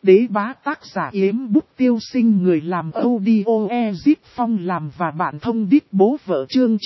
Đế bá tác giả Yếm Bút Tiêu Sinh, người làm audio Ezip Phong làm và bạn thông đít bố vợ. Chương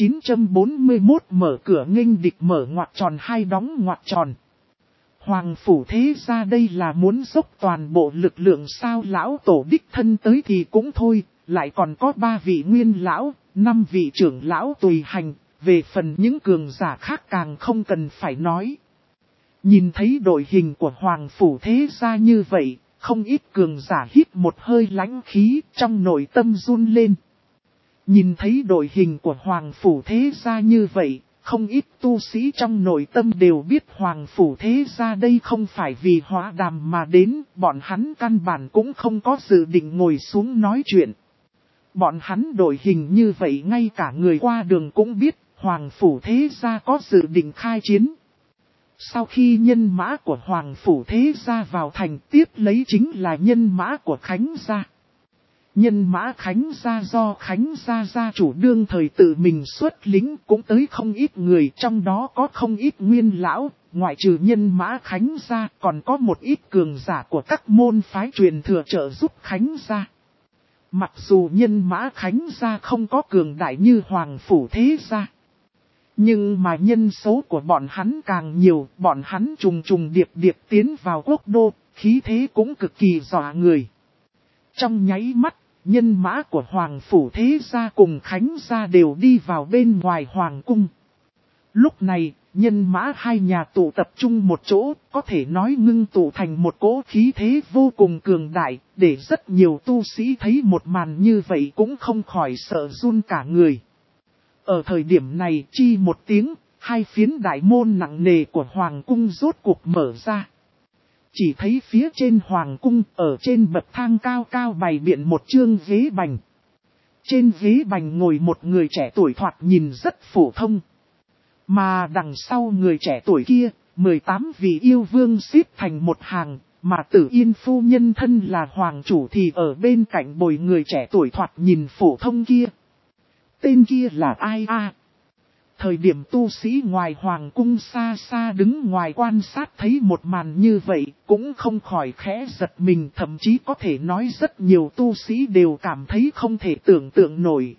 941 mở cửa nghênh địch, mở ngoặc tròn hai đóng ngoặc tròn. Hoàng phủ thế ra đây là muốn dốc toàn bộ lực lượng sao? Lão tổ đích thân tới thì cũng thôi, lại còn có 3 vị nguyên lão, 5 vị trưởng lão tùy hành, về phần những cường giả khác càng không cần phải nói. Nhìn thấy đội hình của Hoàng phủ thế ra như vậy, không ít cường giả hít một hơi lãnh khí, trong nội tâm run lên. Nhìn thấy đội hình của Hoàng phủ thế ra như vậy, không ít tu sĩ trong nội tâm đều biết Hoàng phủ thế ra đây không phải vì hóa đàm mà đến, bọn hắn căn bản cũng không có dự định ngồi xuống nói chuyện. Bọn hắn đội hình như vậy ngay cả người qua đường cũng biết, Hoàng phủ thế ra có dự định khai chiến. Sau khi nhân mã của Hoàng phủ thế gia vào thành, tiếp lấy chính là nhân mã của Khánh gia. Nhân mã Khánh gia do Khánh gia gia chủ đương thời tự mình xuất lính cũng tới không ít người, trong đó có không ít nguyên lão, ngoại trừ nhân mã Khánh gia còn có một ít cường giả của các môn phái truyền thừa trợ giúp Khánh gia. Mặc dù nhân mã Khánh gia không có cường đại như Hoàng phủ thế gia, nhưng mà nhân số của bọn hắn càng nhiều, bọn hắn trùng trùng điệp điệp tiến vào quốc đô, khí thế cũng cực kỳ dọa người. Trong nháy mắt, nhân mã của Hoàng phủ thế gia cùng Khánh gia đều đi vào bên ngoài Hoàng cung. Lúc này, nhân mã hai nhà tụ tập trung một chỗ, có thể nói ngưng tụ thành một cỗ khí thế vô cùng cường đại, để rất nhiều tu sĩ thấy một màn như vậy cũng không khỏi sợ run cả người. Ở thời điểm này, chi một tiếng, hai phiến đại môn nặng nề của Hoàng cung rốt cuộc mở ra. Chỉ thấy phía trên Hoàng cung, ở trên bậc thang cao cao bày biện một chương ghế bành. Trên ghế bành ngồi một người trẻ tuổi thoạt nhìn rất phổ thông. Mà đằng sau người trẻ tuổi kia, 18 vị yêu vương xếp thành một hàng, mà Tử Yên phu nhân thân là hoàng chủ thì ở bên cạnh bồi người trẻ tuổi thoạt nhìn phổ thông kia. Tên kia là ai a? Thời điểm tu sĩ ngoài hoàng cung xa xa đứng ngoài quan sát thấy một màn như vậy, cũng không khỏi khẽ giật mình, thậm chí có thể nói rất nhiều tu sĩ đều cảm thấy không thể tưởng tượng nổi.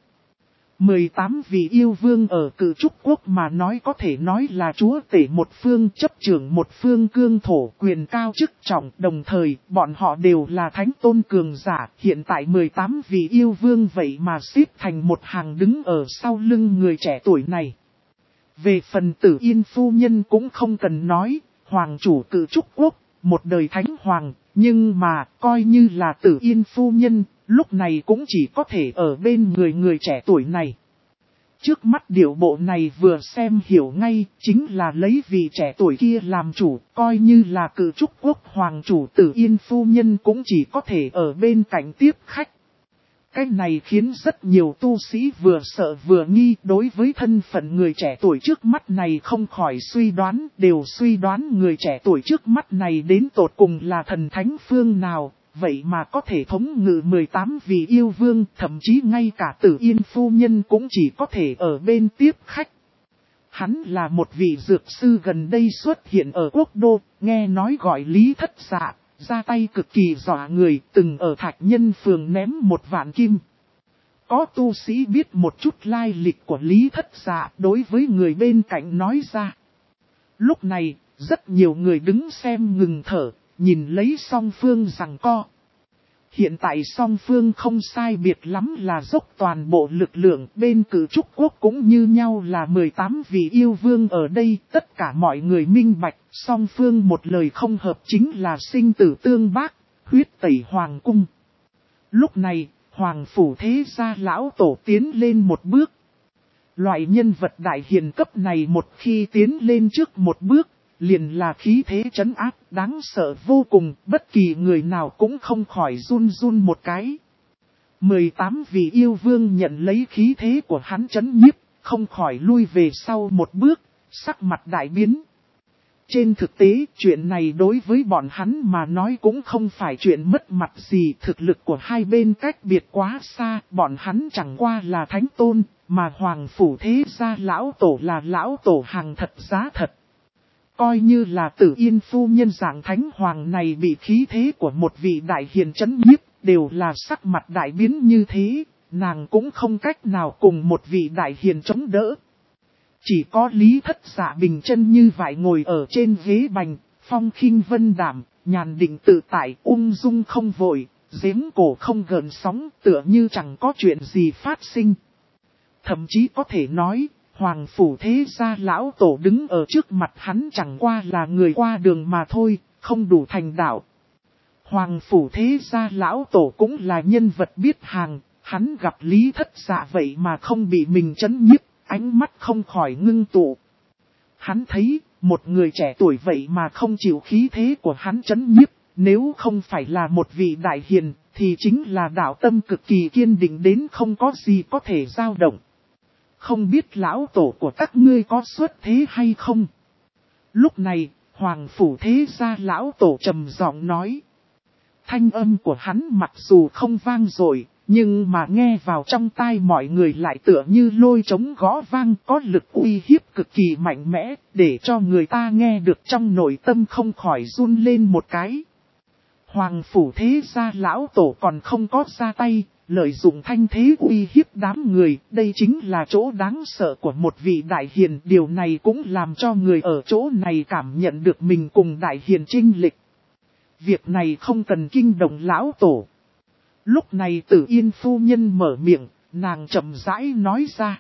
18 vị yêu vương ở Cự Trúc Quốc mà nói có thể nói là chúa tể một phương, chấp trưởng một phương cương thổ, quyền cao chức trọng, đồng thời bọn họ đều là thánh tôn cường giả. Hiện tại 18 vị yêu vương vậy mà xếp thành một hàng đứng ở sau lưng người trẻ tuổi này. Về phần Tử Yên phu nhân cũng không cần nói, hoàng chủ Cự Trúc Quốc, một đời thánh hoàng, nhưng mà coi như là Tử Yên phu nhân, lúc này cũng chỉ có thể ở bên người trẻ tuổi này. Trước mắt điệu bộ này vừa xem hiểu ngay, chính là lấy vị trẻ tuổi kia làm chủ, coi như là Cự Trúc Quốc hoàng chủ Tử Yên phu nhân cũng chỉ có thể ở bên cạnh tiếp khách. Cái này khiến rất nhiều tu sĩ vừa sợ vừa nghi, đối với thân phận người trẻ tuổi trước mắt này không khỏi đều suy đoán người trẻ tuổi trước mắt này đến tột cùng là thần thánh phương nào, vậy mà có thể thống ngự 18 vị yêu vương, thậm chí ngay cả Tử Yên phu nhân cũng chỉ có thể ở bên tiếp khách. Hắn là một vị dược sư gần đây xuất hiện ở quốc đô, nghe nói gọi Lý Thất Dạ. Ra tay cực kỳ dọa người, từng ở Thạch Nhân phường ném 1 vạn kim. Có tu sĩ biết một chút lai lịch của Lý Thất Dạ đối với người bên cạnh nói ra. Lúc này, rất nhiều người đứng xem ngừng thở, nhìn lấy song phương giằng co. Hiện tại song phương không sai biệt lắm là dốc toàn bộ lực lượng, bên Cự Trúc Quốc cũng như nhau là 18 vị yêu vương ở đây, tất cả mọi người minh bạch, song phương một lời không hợp chính là sinh tử tương bác, huyết tẩy hoàng cung. Lúc này, Hoàng phủ thế gia lão tổ tiến lên một bước. Loại nhân vật đại hiền cấp này một khi tiến lên trước một bước, liền là khí thế trấn áp, đáng sợ vô cùng, bất kỳ người nào cũng không khỏi run run một cái. 18 vị yêu vương nhận lấy khí thế của hắn trấn nhiếp, không khỏi lui về sau một bước, sắc mặt đại biến. Trên thực tế, chuyện này đối với bọn hắn mà nói cũng không phải chuyện mất mặt gì, thực lực của hai bên cách biệt quá xa, bọn hắn chẳng qua là thánh tôn, mà Hoàng phủ thế gia lão tổ là lão tổ hàng thật giá thật. Coi như là Tử Yên phu nhân dạng thánh hoàng này bị khí thế của một vị đại hiền chấn nhiếp, đều là sắc mặt đại biến như thế, nàng cũng không cách nào cùng một vị đại hiền chống đỡ. Chỉ có Lý Thất Dạ bình chân như vậy ngồi ở trên ghế bành, phong khinh vân đảm, nhàn định tự tại, ung dung không vội, giếng cổ không gợn sóng, tựa như chẳng có chuyện gì phát sinh. Thậm chí có thể nói, Hoàng Phủ Thế Gia lão tổ đứng ở trước mặt hắn chẳng qua là người qua đường mà thôi, không đủ thành đạo. Hoàng Phủ Thế Gia lão tổ cũng là nhân vật biết hàng, hắn gặp Lý Thất Dạ vậy mà không bị mình chấn nhiếp, ánh mắt không khỏi ngưng tụ. Hắn thấy, một người trẻ tuổi vậy mà không chịu khí thế của hắn chấn nhiếp, nếu không phải là một vị đại hiền, thì chính là đạo tâm cực kỳ kiên định đến không có gì có thể dao động. Không biết lão tổ của các ngươi có xuất thế hay không? Lúc này, Hoàng Phủ Thế Gia lão tổ trầm giọng nói. Thanh âm của hắn mặc dù không vang dội, nhưng mà nghe vào trong tai mọi người lại tựa như lôi trống gõ vang, có lực uy hiếp cực kỳ mạnh mẽ, để cho người ta nghe được trong nội tâm không khỏi run lên một cái. Hoàng Phủ Thế Gia lão tổ còn không có ra tay, lợi dụng thanh thế uy hiếp đám người, đây chính là chỗ đáng sợ của một vị đại hiền, điều này cũng làm cho người ở chỗ này cảm nhận được mình cùng đại hiền chênh lệch. Việc này không cần kinh động lão tổ. Lúc này Tử Yên phu nhân mở miệng, nàng chậm rãi nói ra.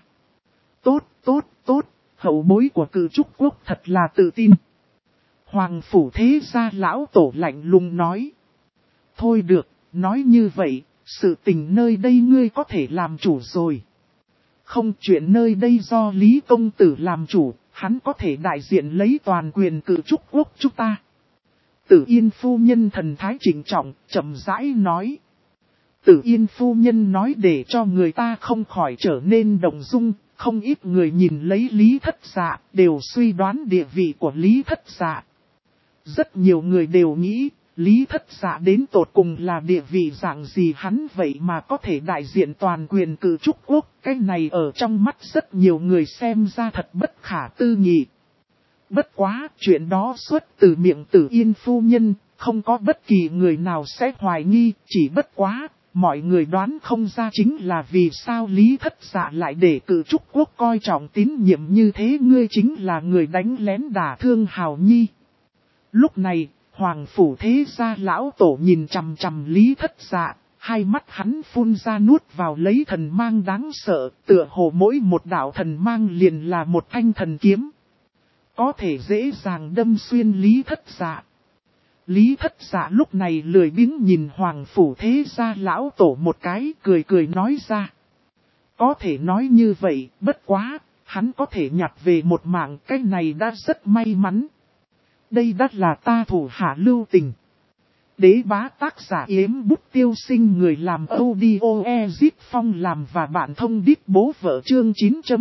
Tốt, hậu bối của Cử Trúc Quốc thật là tự tin. Hoàng Phủ Thế Gia lão tổ lạnh lùng nói. Thôi được, nói như vậy, sự tình nơi đây ngươi có thể làm chủ rồi. Không, chuyện nơi đây do Lý Công Tử làm chủ, hắn có thể đại diện lấy toàn quyền Cử Trúc Quốc chúng ta. Tử Yên phu nhân thần thái trịnh trọng, chậm rãi nói. Tử Yên phu nhân nói để cho người ta không khỏi trở nên động dung, không ít người nhìn lấy Lý Thất Dạ, đều suy đoán địa vị của Lý Thất Dạ. Rất nhiều người đều nghĩ, Lý Thất Dạ đến tột cùng là địa vị dạng gì hắn vậy mà có thể đại diện toàn quyền Cử Trúc Quốc, cái này ở trong mắt rất nhiều người xem ra thật bất khả tư nghị. Bất quá, chuyện đó xuất từ miệng Tử Yên phu nhân, không có bất kỳ người nào sẽ hoài nghi, chỉ bất quá, mọi người đoán không ra chính là vì sao Lý Thất Dạ lại để Cử Trúc Quốc coi trọng tín nhiệm như thế, ngươi chính là người đánh lén đả thương Hào Nhi. Lúc này, Hoàng Phủ Thế Gia lão tổ nhìn chằm chằm Lý Thất Dạ, hai mắt hắn phun ra nuốt vào lấy thần mang đáng sợ, tựa hồ mỗi một đạo thần mang liền là một thanh thần kiếm. Có thể dễ dàng đâm xuyên Lý Thất Dạ. Lý Thất Dạ lúc này lười biếng nhìn Hoàng Phủ Thế Gia lão tổ một cái, cười nói ra. Có thể nói như vậy, bất quá, hắn có thể nhặt về một mạng, cái này đã rất may mắn. Đây đã là ta thủ hạ lưu tình. Đế bá tác giả yếm bút tiêu sinh, người làm audio Ezip Phong làm và bạn thông đít bố vợ chương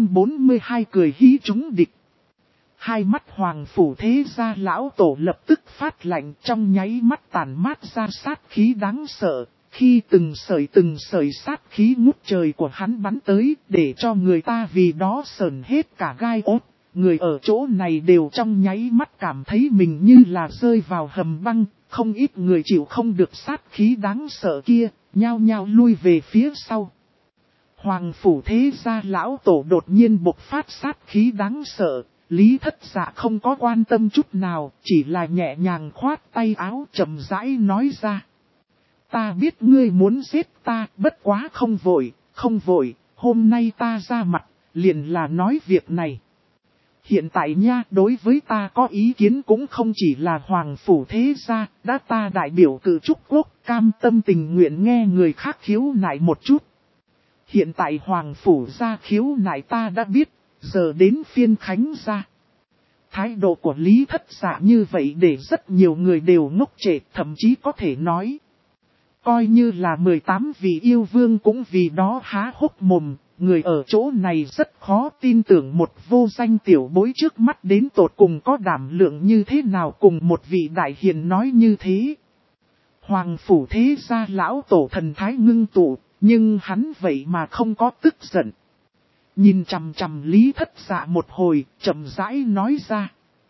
942 cười hí chúng địch. Hai mắt Hoàng Phủ Thế Gia lão tổ lập tức phát lạnh, trong nháy mắt tàn mát ra sát khí đáng sợ, khi từng sợi sát khí ngút trời của hắn bắn tới, để cho người ta vì đó sởn hết cả gai ốt. Người ở chỗ này đều trong nháy mắt cảm thấy mình như là rơi vào hầm băng, không ít người chịu không được sát khí đáng sợ kia, nhao nhao lui về phía sau. Hoàng Phủ Thế Gia lão tổ đột nhiên bộc phát sát khí đáng sợ. Lý Thất Dạ không có quan tâm chút nào, chỉ là nhẹ nhàng khoát tay áo chậm rãi nói ra. Ta biết ngươi muốn giết ta, bất quá không vội, hôm nay ta ra mặt, liền là nói việc này. Hiện tại nha, đối với ta có ý kiến cũng không chỉ là Hoàng Phủ Thế Gia, đã ta đại biểu Cử Trúc Quốc, cam tâm tình nguyện nghe người khác khiếu nại một chút. Hiện tại Hoàng Phủ gia khiếu nại ta đã biết. Giờ đến phiên Khánh gia. Thái độ của Lý Thất Dạ như vậy để rất nhiều người đều ngốc trệ, thậm chí có thể nói. Coi như là 18 vị yêu vương cũng vì đó há hốc mồm, người ở chỗ này rất khó tin tưởng một vô danh tiểu bối trước mắt đến tột cùng có đảm lượng như thế nào cùng một vị đại hiền nói như thế. Hoàng Phủ Thế Gia lão tổ thần thái ngưng tụ, nhưng hắn vậy mà không có tức giận. Nhìn chằm chằm Lý Thất Dạ một hồi, chậm rãi nói ra.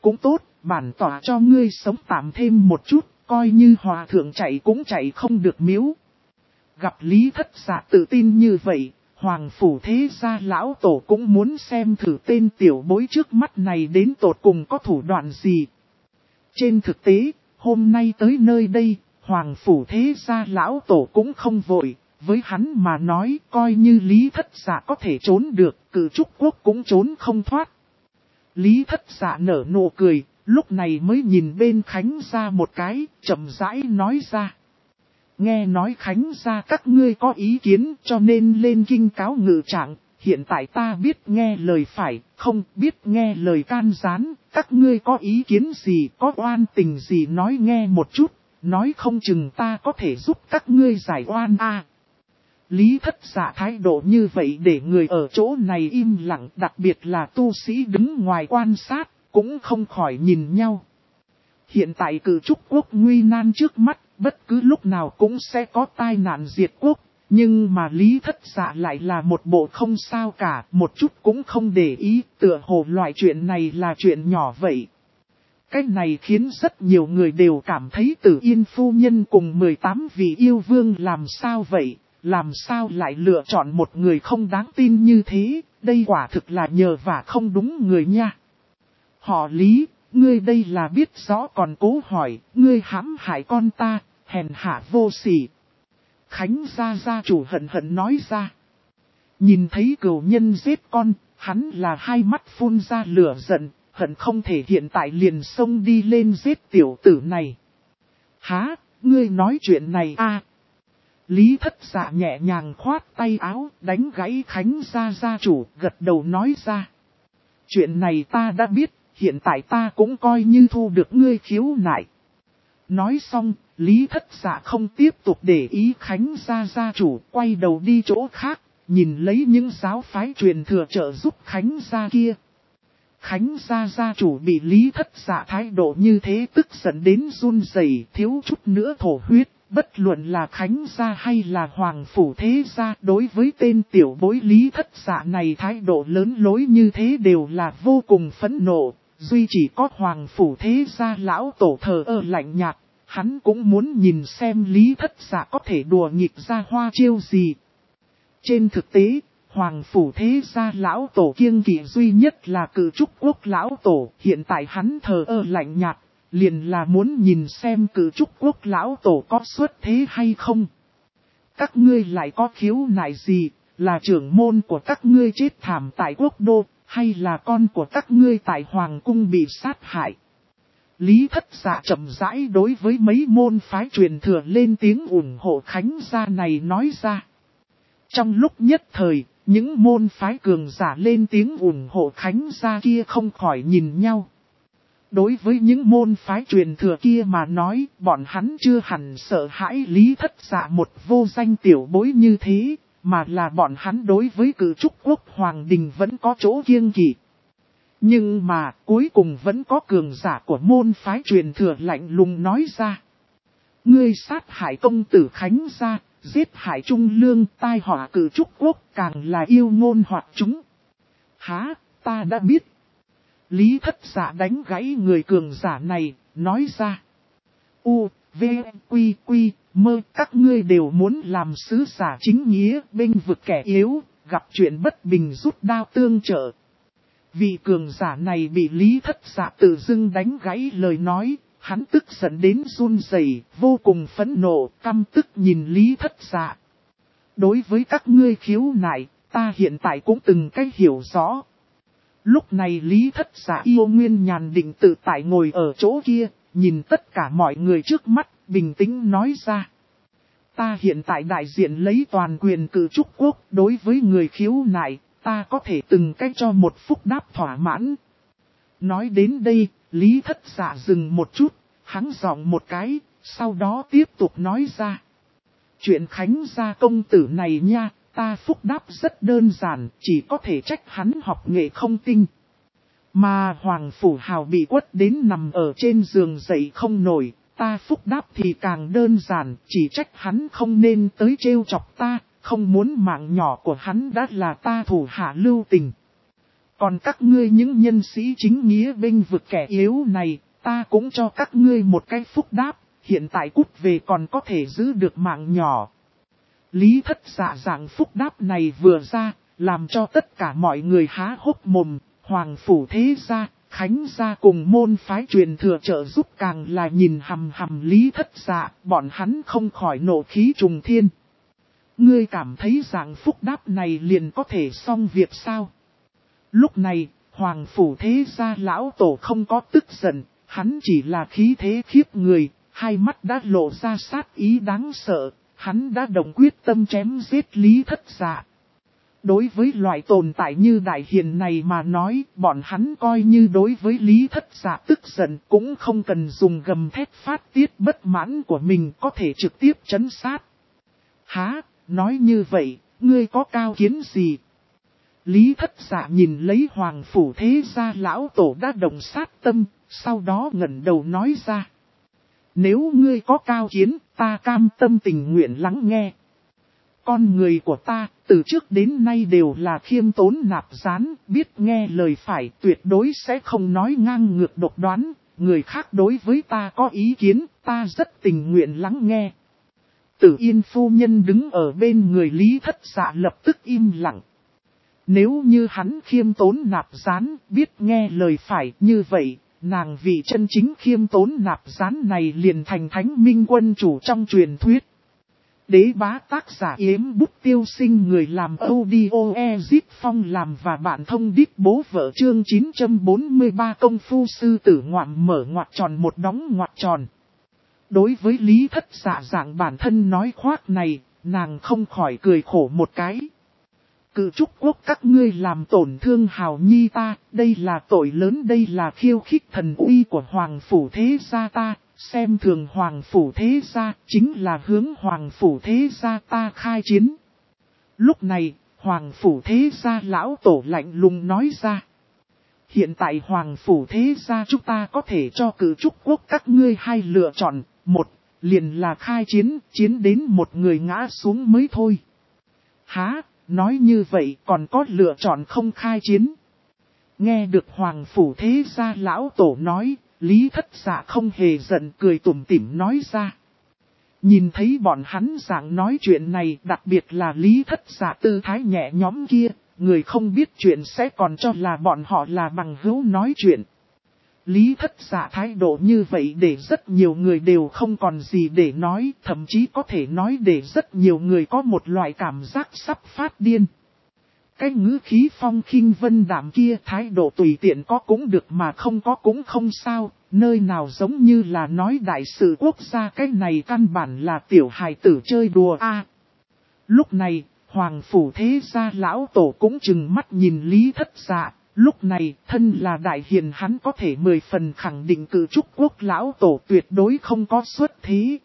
cũng tốt, bản tỏa cho ngươi sống tạm thêm một chút, coi như hòa thượng chạy cũng chạy không được miếu. Gặp Lý Thất Dạ tự tin như vậy, Hoàng Phủ thế gia lão tổ cũng muốn xem thử tên tiểu bối trước mắt này đến tột cùng có thủ đoạn gì. Trên thực tế, hôm nay tới nơi đây, Hoàng Phủ thế gia lão tổ cũng không vội, với hắn mà nói coi như Lý Thất Dạ có thể trốn được, Cử Trúc Quốc cũng trốn không thoát. Lý Thất Dạ nở nụ cười, lúc này mới nhìn bên Khánh gia một cái, chậm rãi nói ra. Nghe nói Khánh gia các ngươi có ý kiến cho nên lên kinh cáo ngự trạng, hiện tại ta biết nghe lời phải, không biết nghe lời can gián, các ngươi có ý kiến gì, có oan tình gì nói nghe một chút, nói không chừng ta có thể giúp các ngươi giải oan a. Lý Thất Dạ thái độ như vậy để người ở chỗ này im lặng, đặc biệt là tu sĩ đứng ngoài quan sát, cũng không khỏi nhìn nhau. Hiện tại Cử Trúc Quốc nguy nan trước mắt, bất cứ lúc nào cũng sẽ có tai nạn diệt quốc, nhưng mà Lý Thất Dạ lại là một bộ không sao cả, một chút cũng không để ý, tựa hồ loại chuyện này là chuyện nhỏ vậy. Cái này khiến rất nhiều người đều cảm thấy Tử Yên phu nhân cùng 18 vị yêu vương làm sao vậy, làm sao lại lựa chọn một người không đáng tin như thế, đây quả thực là nhờ vả không đúng người nha. Họ Lý, ngươi đây là biết rõ còn cố hỏi, ngươi hãm hại con ta, hèn hạ vô sỉ. Khánh gia gia chủ hận hận nói ra. Nhìn thấy cừu nhân giết con, hắn là hai mắt phun ra lửa giận, hận không thể hiện tại liền xông đi lên giết tiểu tử này. Hả, ngươi nói chuyện này a? Lý Thất Dạ nhẹ nhàng khoát tay áo, đánh gãy Khánh gia gia chủ, gật đầu nói ra. Chuyện này ta đã biết, hiện tại ta cũng coi như thu được ngươi khiếu nại. Nói xong, Lý Thất Dạ không tiếp tục để ý Khánh gia gia chủ, quay đầu đi chỗ khác, nhìn lấy những giáo phái truyền thừa trợ giúp Khánh gia kia. Khánh gia gia chủ bị Lý Thất Dạ thái độ như thế tức giận đến run rẩy, thiếu chút nữa thổ huyết. Bất luận là Khánh gia hay là Hoàng Phủ thế gia, đối với tên tiểu bối Lý Thất Dạ này thái độ lớn lối như thế đều là vô cùng phẫn nộ. Duy chỉ có Hoàng Phủ thế gia lão tổ thờ ơ lạnh nhạt, hắn cũng muốn nhìn xem Lý Thất Dạ có thể đùa nghịch ra hoa chiêu gì. Trên thực tế, Hoàng Phủ thế gia lão tổ kiêng kỵ duy nhất là Cử Trúc Quốc lão tổ, hiện tại hắn thờ ơ lạnh nhạt. Liền là muốn nhìn xem Cử Trúc Quốc lão tổ có xuất thế hay không. Các ngươi lại có khiếu nại gì, là trưởng môn của các ngươi chết thảm tại quốc đô, hay là con của các ngươi tại hoàng cung bị sát hại. Lý Thất Dạ chậm rãi đối với mấy môn phái truyền thừa lên tiếng ủng hộ Khánh gia này nói ra. Trong lúc nhất thời, những môn phái cường giả lên tiếng ủng hộ Khánh gia kia không khỏi nhìn nhau. Đối với những môn phái truyền thừa kia mà nói, bọn hắn chưa hẳn sợ hãi Lý Thất Dạ một vô danh tiểu bối như thế, mà là bọn hắn đối với Cử Trúc Quốc Hoàng Đình vẫn có chỗ kiêng kỵ. Nhưng mà cuối cùng vẫn có cường giả của môn phái truyền thừa lạnh lùng nói ra. Ngươi sát hại công tử Khánh gia, giết hại Trung Lương, tai họa Cử Trúc Quốc, càng là yêu ngôn hoặc chúng. Hả, ta đã biết. Lý Thất Dạ đánh gãy người cường giả này, nói ra. U, V, Quy, Quy, Mơ, các ngươi đều muốn làm sứ giả chính nghĩa, bênh vực kẻ yếu, gặp chuyện bất bình rút đao tương trợ. Vị cường giả này bị Lý Thất Dạ tự dưng đánh gãy lời nói, hắn tức giận đến run rẩy, vô cùng phẫn nộ, căm tức nhìn Lý Thất Dạ. Đối với các ngươi khiếu nại, ta hiện tại cũng từng cách hiểu rõ. Lúc này Lý Thất Dạ yêu nguyên nhàn định tự tại ngồi ở chỗ kia, nhìn tất cả mọi người trước mắt, bình tĩnh nói ra. Ta hiện tại đại diện lấy toàn quyền Cử Trúc Quốc, đối với người khiếu nại, ta có thể từng cách cho một phúc đáp thỏa mãn. Nói đến đây, Lý Thất Dạ dừng một chút, hắn giọng một cái, sau đó tiếp tục nói ra. Chuyện Khánh gia công tử này nha. Ta phúc đáp rất đơn giản, chỉ có thể trách hắn học nghệ không tinh. Mà Hoàng Phủ Hào bị quất đến nằm ở trên giường dậy không nổi, ta phúc đáp thì càng đơn giản, chỉ trách hắn không nên tới trêu chọc ta, không muốn mạng nhỏ của hắn đã là ta thủ hạ lưu tình. Còn các ngươi những nhân sĩ chính nghĩa bênh vực kẻ yếu này, ta cũng cho các ngươi một cái phúc đáp, hiện tại cút về còn có thể giữ được mạng nhỏ. Lý Thất Dạ dạng phúc đáp này vừa ra, làm cho tất cả mọi người há hốc mồm, Hoàng Phủ Thế Gia, Khánh Gia cùng môn phái truyền thừa trợ giúp càng là nhìn hằm hằm Lý Thất Dạ, bọn hắn không khỏi nộ khí trùng thiên. Ngươi cảm thấy dạng phúc đáp này liền có thể xong việc sao? Lúc này, Hoàng Phủ Thế Gia lão tổ không có tức giận, hắn chỉ là khí thế khiếp người, hai mắt đã lộ ra sát ý đáng sợ, hắn đã đồng quyết tâm chém giết Lý Thất Dạ. Đối với loại tồn tại như Đại Hiền này mà nói, bọn hắn coi như đối với Lý Thất Dạ tức giận cũng không cần dùng gầm thét phát tiết bất mãn của mình có thể trực tiếp trấn sát. Hả, nói như vậy, ngươi có cao kiến gì? Lý Thất Dạ nhìn lấy Hoàng Phủ Thế Gia lão tổ đã đồng sát tâm, sau đó ngẩng đầu nói ra. Nếu ngươi có cao kiến, ta cam tâm tình nguyện lắng nghe. Con người của ta, từ trước đến nay đều là khiêm tốn nạp gián, biết nghe lời phải, tuyệt đối sẽ không nói ngang ngược độc đoán. Người khác đối với ta có ý kiến, ta rất tình nguyện lắng nghe. Tử Yên phu nhân đứng ở bên người Lý Thất Dạ lập tức im lặng. Nếu như hắn khiêm tốn nạp gián, biết nghe lời phải như vậy, nàng vị chân chính khiêm tốn nạp gián này liền thành Thánh Minh quân chủ trong truyền thuyết. Đế bá tác giả Yếm Bút Tiêu Sinh, người làm audio Ezip Phong làm và bạn thông đích bố vợ chương 943 công phu sư tử ngoạm mở ngoặc tròn một đóng ngoặc tròn. Đối với Lý Thất Dạ dạng bản thân nói khoác này, nàng không khỏi cười khổ một cái. Cự Trúc Quốc các ngươi làm tổn thương hào nhi ta, đây là tội lớn, đây là khiêu khích thần uy của Hoàng Phủ Thế Gia ta, xem thường Hoàng Phủ Thế Gia, chính là hướng Hoàng Phủ Thế Gia ta khai chiến. Lúc này, Hoàng Phủ Thế Gia lão tổ lạnh lùng nói ra. Hiện tại Hoàng Phủ Thế Gia chúng ta có thể cho Cự Trúc Quốc các ngươi hai lựa chọn, một, liền là khai chiến, chiến đến một người ngã xuống mới thôi. Hả? Nói như vậy còn có lựa chọn không khai chiến. Nghe được Hoàng Phủ Thế Gia lão tổ nói, Lý Thất Dạ không hề giận, cười tủm tỉm nói ra. Nhìn thấy bọn hắn dạng nói chuyện này, đặc biệt là Lý Thất Dạ tư thái nhẹ nhõm kia, người không biết chuyện sẽ còn cho là bọn họ là bằng hữu nói chuyện. Lý Thất Dạ thái độ như vậy để rất nhiều người đều không còn gì để nói, thậm chí có thể nói để rất nhiều người có một loại cảm giác sắp phát điên. Cái ngữ khí phong khinh vân đạm kia, thái độ tùy tiện có cũng được mà không có cũng không sao, nơi nào giống như là nói đại sự quốc gia, cái này căn bản là tiểu hài tử chơi đùa a. Lúc này, Hoàng Phủ Thế Gia lão tổ cũng chừng mắt nhìn Lý Thất Dạ. Lúc này, thân là đại hiền hắn có thể 10 phần khẳng định Cự Trúc Quốc lão tổ tuyệt đối không có xuất thế.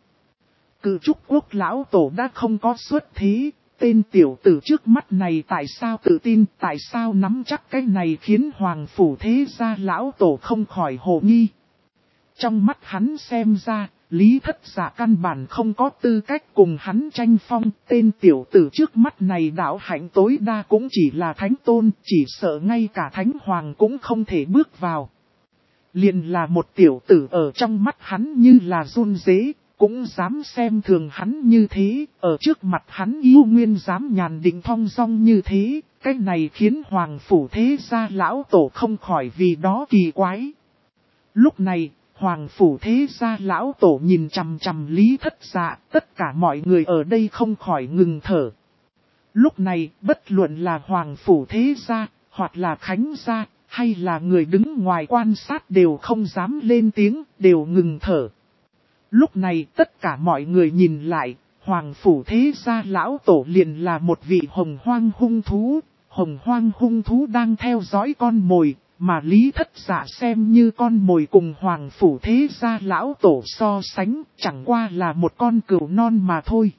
Cự Trúc Quốc lão tổ đã không có xuất thế, tên tiểu tử trước mắt này tại sao tự tin, tại sao nắm chắc cái này khiến Hoàng Phủ Thế Gia lão tổ không khỏi hồ nghi. Trong mắt hắn xem ra, Lý Thất Dạ căn bản không có tư cách cùng hắn tranh phong, tên tiểu tử trước mắt này đạo hạnh tối đa cũng chỉ là thánh tôn, chỉ sợ ngay cả thánh hoàng cũng không thể bước vào. Liền là một tiểu tử ở trong mắt hắn như là run rế, cũng dám xem thường hắn như thế, ở trước mặt hắn yêu nguyên dám nhàn định thong dong như thế, cái này khiến Hoàng Phủ Thế Gia lão tổ không khỏi vì đó kỳ quái. Lúc này, Hoàng Phủ Thế Gia lão tổ nhìn chằm chằm Lý Thất Dạ, tất cả mọi người ở đây không khỏi ngừng thở. Lúc này, bất luận là Hoàng Phủ Thế Gia, hoặc là Khánh Gia, hay là người đứng ngoài quan sát đều không dám lên tiếng, đều ngừng thở. Lúc này, tất cả mọi người nhìn lại, Hoàng Phủ Thế Gia lão tổ liền là một vị hồng hoang hung thú, hồng hoang hung thú đang theo dõi con mồi. Mà Lý Thất Dạ xem như con mồi cùng Hoàng Phủ Thế Gia lão tổ so sánh, chẳng qua là một con cừu non mà thôi.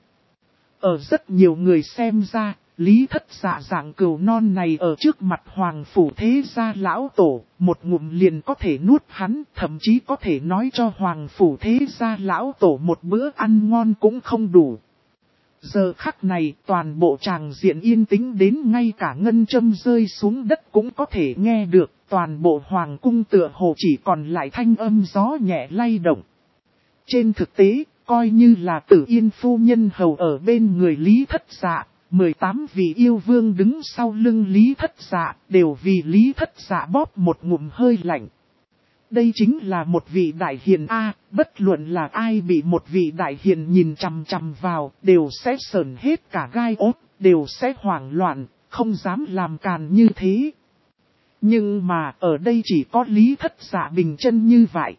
Ở rất nhiều người xem ra, Lý Thất Dạ dạng cừu non này ở trước mặt Hoàng Phủ Thế Gia lão tổ, một ngụm liền có thể nuốt hắn, thậm chí có thể nói cho Hoàng Phủ Thế Gia lão tổ một bữa ăn ngon cũng không đủ. Giờ khắc này toàn bộ tràng diện yên tĩnh đến ngay cả ngân châm rơi xuống đất cũng có thể nghe được, toàn bộ hoàng cung tựa hồ chỉ còn lại thanh âm gió nhẹ lay động. Trên thực tế, coi như là Tử Yên phu nhân hầu ở bên người Lý Thất Dạ, 18 vị yêu vương đứng sau lưng Lý Thất Dạ, đều vì Lý Thất Dạ bóp một ngụm hơi lạnh. Đây chính là một vị đại hiền A, bất luận là ai bị một vị đại hiền nhìn chằm chằm vào, đều sẽ sởn hết cả gai ốt, đều sẽ hoảng loạn, không dám làm càn như thế. Nhưng mà ở đây chỉ có Lý Thất Dạ bình chân như vậy.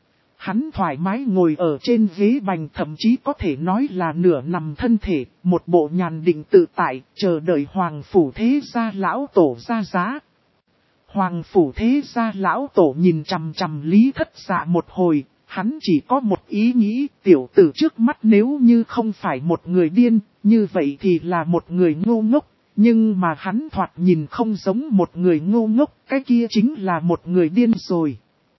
Hắn thoải mái ngồi ở trên ghế bành, thậm chí có thể nói là nửa nằm thân thể, một bộ nhàn định tự tại, chờ đợi Hoàng Phủ Thế Gia lão tổ ra giá. Hoàng Phủ Thế Gia lão tổ nhìn chằm chằm Lý Thất Dạ một hồi, hắn chỉ có một ý nghĩ, tiểu tử trước mắt nếu như không phải một người điên, như vậy thì là một người ngu ngốc, nhưng mà hắn thoạt nhìn không giống một người ngu ngốc, cái kia chính là một người điên rồi.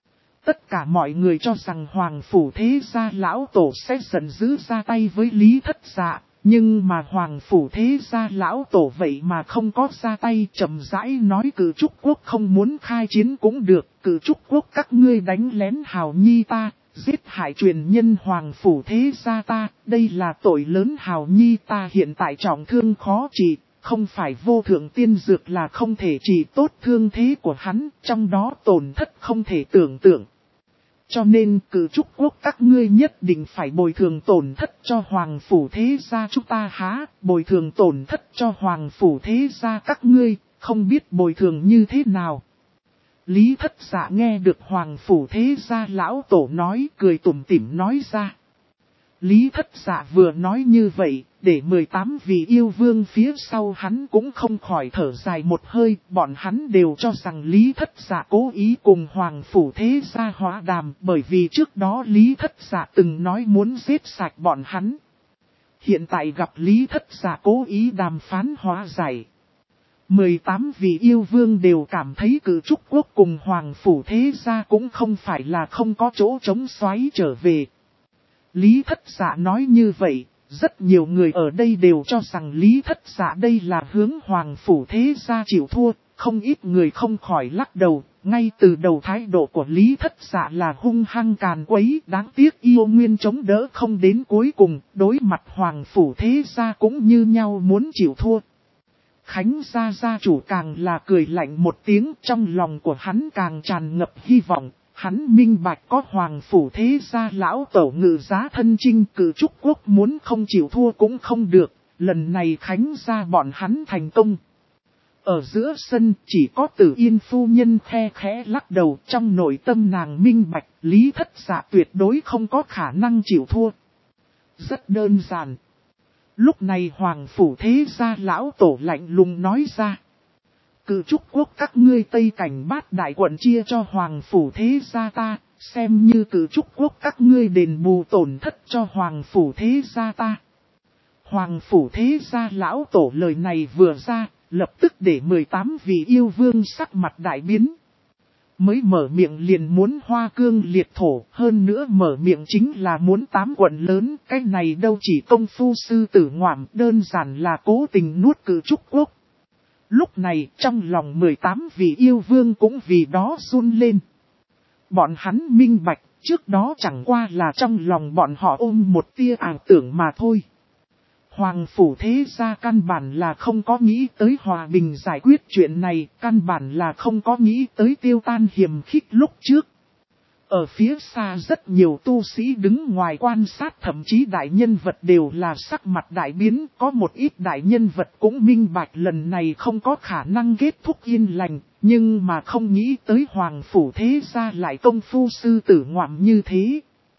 Tất cả mọi người cho rằng Hoàng Phủ Thế Gia lão tổ sẽ giận dữ ra tay với Lý Thất Dạ, nhưng mà Hoàng Phủ Thế Gia lão tổ vậy mà không có ra tay, chậm rãi nói Cử Trúc Quốc không muốn khai chiến cũng được, Cử Trúc Quốc các ngươi đánh lén hào nhi ta, giết hại truyền nhân Hoàng Phủ Thế Gia ta, đây là tội lớn, hào nhi ta hiện tại trọng thương khó trị. Không phải vô thượng tiên dược là không thể trị tốt thương thế của hắn, trong đó tổn thất không thể tưởng tượng. Cho nên Cử Trúc Quốc các ngươi nhất định phải bồi thường tổn thất cho Hoàng Phủ Thế Gia chúng ta há, bồi thường tổn thất cho Hoàng Phủ Thế Gia các ngươi, không biết bồi thường như thế nào. Lý Thất Dạ nghe được Hoàng Phủ Thế Gia lão tổ nói, cười tủm tỉm nói ra. Lý Thất Dạ vừa nói như vậy, để 18 vị yêu vương phía sau hắn cũng không khỏi thở dài một hơi, bọn hắn đều cho rằng Lý Thất Dạ cố ý cùng Hoàng Phủ Thế Gia hóa đàm, bởi vì trước đó Lý Thất Dạ từng nói muốn giết sạch bọn hắn. Hiện tại gặp Lý Thất Dạ cố ý đàm phán hóa giải. 18 vị yêu vương đều cảm thấy Cử Trúc Quốc cùng Hoàng Phủ Thế Gia cũng không phải là không có chỗ chống xoáy trở về. Lý Thất Dạ nói như vậy, rất nhiều người ở đây đều cho rằng Lý Thất Dạ đây là hướng Hoàng Phủ Thế Gia chịu thua, không ít người không khỏi lắc đầu, ngay từ đầu thái độ của Lý Thất Dạ là hung hăng càn quấy, đáng tiếc yêu nguyên chống đỡ không đến cuối cùng, đối mặt Hoàng Phủ Thế Gia cũng như nhau muốn chịu thua. Khánh gia gia chủ càng là cười lạnh một tiếng, trong lòng của hắn càng tràn ngập hy vọng. Hắn minh bạch có Hoàng Phủ Thế Gia lão tổ ngự giá thân chinh, Cử Trúc Quốc muốn không chịu thua cũng không được, lần này Khánh gia bọn hắn thành công. Ở giữa sân chỉ có Tử Yên phu nhân khe khẽ lắc đầu, trong nội tâm nàng minh bạch, Lý Thất Dạ tuyệt đối không có khả năng chịu thua. Rất đơn giản. Lúc này Hoàng Phủ Thế Gia lão tổ lạnh lùng nói ra. Cử Trúc Quốc các ngươi Tây Cảnh Bát Đại quận chia cho Hoàng Phủ Thế Gia ta, xem như Cử Trúc Quốc các ngươi đền bù tổn thất cho Hoàng Phủ Thế Gia ta. Hoàng Phủ Thế Gia lão tổ lời này vừa ra, lập tức để 18 vị yêu vương sắc mặt đại biến. Mới mở miệng liền muốn hoa cương liệt thổ, hơn nữa mở miệng chính là muốn 8 quận lớn, cái này đâu chỉ công phu sư tử ngoạm, đơn giản là cố tình nuốt Cử Trúc Quốc. Lúc này trong lòng 18 vị yêu vương cũng vì đó run lên. Bọn hắn minh bạch, trước đó chẳng qua là trong lòng bọn họ ôm một tia ảo tưởng mà thôi. Hoàng Phủ Thế Gia căn bản là không có nghĩ tới hòa bình giải quyết chuyện này, căn bản là không có nghĩ tới tiêu tan hiềm khích lúc trước. Ở phía xa rất nhiều tu sĩ đứng ngoài quan sát, thậm chí đại nhân vật đều là sắc mặt đại biến, có một ít đại nhân vật cũng minh bạch lần này không có khả năng kết thúc yên lành, nhưng mà không nghĩ tới Hoàng Phủ Thế Gia lại công phu sư tử ngoạm như thế.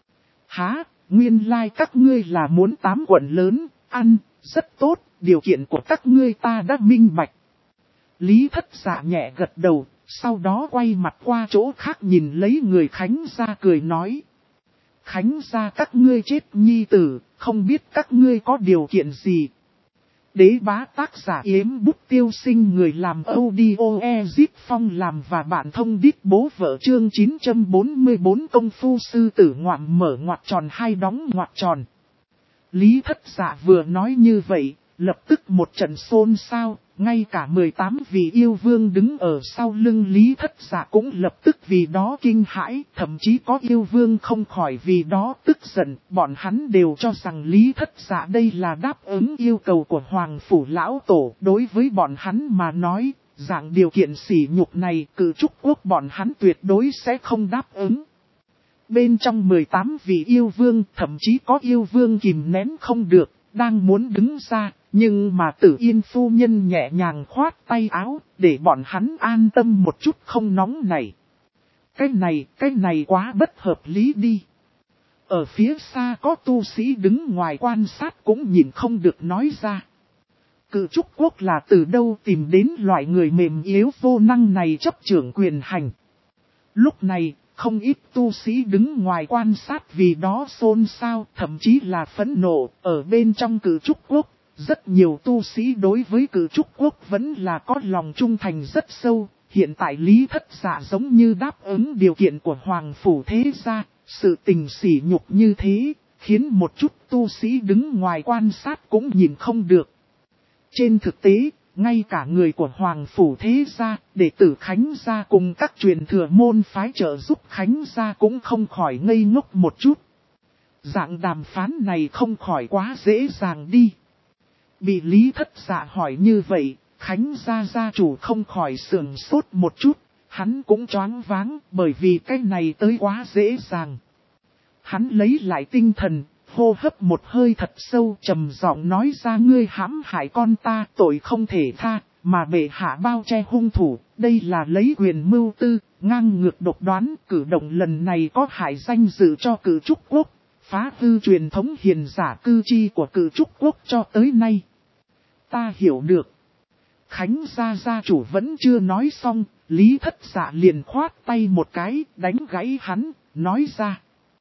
Hả, nguyên lai các ngươi là muốn 8 quận lớn, ăn, rất tốt, điều kiện của các ngươi ta đã minh bạch. Lý Thất Dạ nhẹ gật đầu. Sau đó quay mặt qua chỗ khác nhìn lấy người Khánh gia cười nói. Khánh gia các ngươi chết nhi tử, không biết các ngươi có điều kiện gì. Đế bá tác giả Yếm Bút Tiêu Sinh, người làm audio Ezip Phong làm và bạn thông đít bố vợ chương 944 công phu sư tử ngoạm mở ngoặc tròn hai đóng ngoặc tròn. Lý Thất Dạ vừa nói như vậy, lập tức một trận xôn xao, ngay cả 18 vị yêu vương đứng ở sau lưng Lý Thất Dạ cũng lập tức vì đó kinh hãi, thậm chí có yêu vương không khỏi vì đó tức giận, bọn hắn đều cho rằng Lý Thất Dạ đây là đáp ứng yêu cầu của Hoàng Phủ Lão Tổ. Đối với bọn hắn mà nói, dạng điều kiện sỉ nhục này Cử Trúc Quốc bọn hắn tuyệt đối sẽ không đáp ứng. Bên trong 18 vị yêu vương, thậm chí có yêu vương kìm nén không được, đang muốn đứng ra, nhưng mà Tử Yên phu nhân nhẹ nhàng khoát tay áo, để bọn hắn an tâm một chút không nóng này. Cái này quá bất hợp lý đi. Ở phía xa có tu sĩ đứng ngoài quan sát cũng nhìn không được nói ra. Cự Trúc Quốc là từ đâu tìm đến loại người mềm yếu vô năng này chấp trưởng quyền hành. Lúc này, không ít tu sĩ đứng ngoài quan sát vì đó xôn xao, thậm chí là phẫn nộ. Ở bên trong Cự Trúc Quốc, rất nhiều tu sĩ đối với Cự Trúc Quốc vẫn là có lòng trung thành rất sâu. Hiện tại Lý Thất Dạ giống như đáp ứng điều kiện của Hoàng Phủ thế gia, sự tình sỉ nhục như thế, khiến một chút tu sĩ đứng ngoài quan sát cũng nhìn không được. Trên thực tế, ngay cả người của Hoàng Phủ thế gia, đệ tử Khánh gia cùng các truyền thừa môn phái trợ giúp Khánh gia cũng không khỏi ngây ngốc một chút. Dạng đàm phán này không khỏi quá dễ dàng đi. Bị Lý Thất Dạ hỏi như vậy, Khánh gia gia chủ không khỏi sườn sốt một chút, hắn cũng choáng váng bởi vì cái này tới quá dễ dàng. Hắn lấy lại tinh thần, hô hấp một hơi thật sâu trầm giọng nói ra ngươi hãm hại con ta tội không thể tha, mà bệ hạ bao che hung thủ, đây là lấy quyền mưu tư, ngang ngược độc đoán, cử động lần này có hại danh dự cho Cự Trúc Quốc, phá hư truyền thống hiền giả cư chi của Cự Trúc Quốc cho tới nay. Ta hiểu được. Khánh gia gia chủ vẫn chưa nói xong, Lý Thất Dạ liền khoát tay một cái, đánh gãy hắn, nói ra.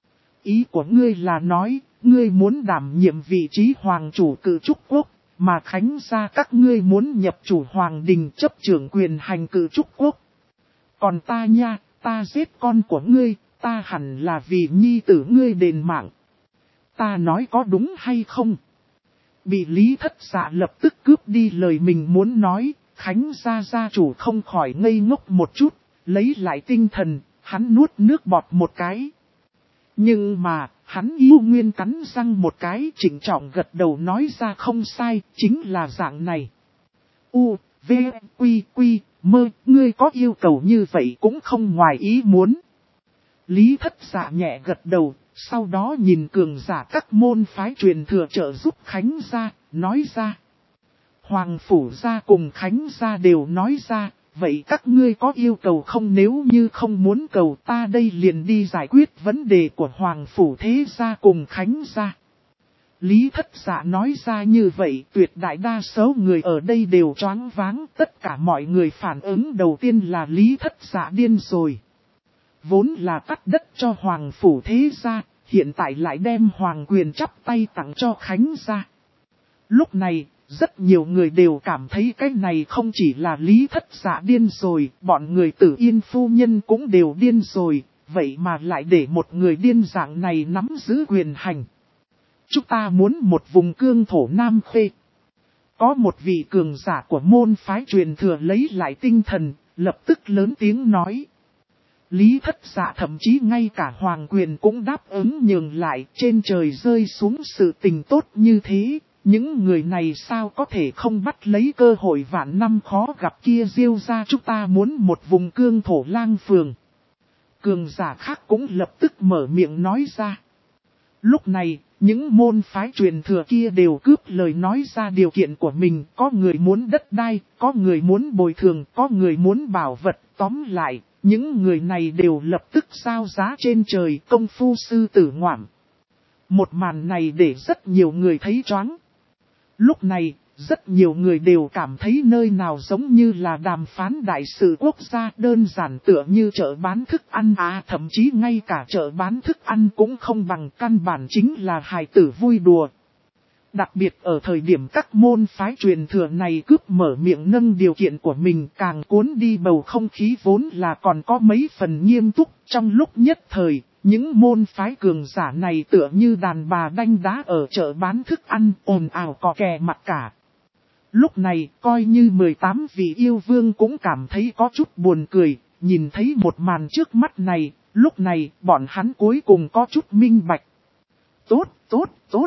Ý của ngươi là nói, ngươi muốn đảm nhiệm vị trí hoàng chủ Cự Trúc Quốc, mà Khánh gia các ngươi muốn nhập chủ hoàng đình chấp trưởng quyền hành Cự Trúc Quốc. Còn ta nha, ta giết con của ngươi, ta hẳn là vì nhi tử ngươi đền mạng. Ta nói có đúng hay không? Bị Lý Thất Dạ lập tức cướp đi lời mình muốn nói, Khánh gia gia chủ không khỏi ngây ngốc một chút, lấy lại tinh thần, hắn nuốt nước bọt một cái. Nhưng mà, hắn yêu nguyên cắn răng một cái chỉnh trọng gật đầu nói ra không sai, chính là dạng này. U, V, Quy, Quy, Mơ, ngươi có yêu cầu như vậy cũng không ngoài ý muốn. Lý Thất Dạ nhẹ gật đầu, sau đó nhìn cường giả các môn phái truyền thừa trợ giúp Khánh gia, nói ra. Hoàng Phủ gia cùng Khánh gia đều nói ra, vậy các ngươi có yêu cầu không, nếu như không muốn cầu ta đây liền đi giải quyết vấn đề của Hoàng Phủ thế gia cùng Khánh gia. Lý Thất Dạ nói ra như vậy, tuyệt đại đa số người ở đây đều choáng váng, tất cả mọi người phản ứng đầu tiên là Lý Thất Dạ điên rồi. Vốn là cắt đất cho Hoàng Phủ thế gia, hiện tại lại đem hoàng quyền chắp tay tặng cho Khánh gia. Lúc này, rất nhiều người đều cảm thấy cái này không chỉ là Lý Thất Dạ điên rồi, bọn người Tử Yên phu nhân cũng đều điên rồi, vậy mà lại để một người điên dạng này nắm giữ quyền hành. Chúng ta muốn một vùng cương thổ Nam Khê. Có một vị cường giả của môn phái truyền thừa lấy lại tinh thần, lập tức lớn tiếng nói. Lý Thất Dạ thậm chí ngay cả hoàng quyền cũng đáp ứng nhường lại, trên trời rơi xuống sự tình tốt như thế. Những người này sao có thể không bắt lấy cơ hội vạn năm khó gặp kia diêu ra, chúng ta muốn một vùng cương thổ Lang Phường. Cường giả khác cũng lập tức mở miệng nói ra. Lúc này, những môn phái truyền thừa kia đều cướp lời nói ra điều kiện của mình. Có người muốn đất đai, có người muốn bồi thường, có người muốn bảo vật. Tóm lại, những người này đều lập tức giao giá trên trời, công phu sư tử ngoạm. Một màn này để rất nhiều người thấy choáng. Lúc này, rất nhiều người đều cảm thấy nơi nào giống như là đàm phán đại sự quốc gia, đơn giản tựa như chợ bán thức ăn, thậm chí ngay cả chợ bán thức ăn cũng không bằng, căn bản chính là hài tử vui đùa. Đặc biệt ở thời điểm các môn phái truyền thừa này cướp mở miệng nâng điều kiện của mình, càng cuốn đi bầu không khí vốn là còn có mấy phần nghiêm túc. Trong lúc nhất thời, Những môn phái cường giả này tựa như đàn bà đanh đá ở chợ bán thức ăn, ồn ào cò kè mặt cả. Lúc này, coi như 18 vị yêu vương cũng cảm thấy có chút buồn cười, nhìn thấy một màn trước mắt này, lúc này bọn hắn cuối cùng có chút minh bạch. Tốt.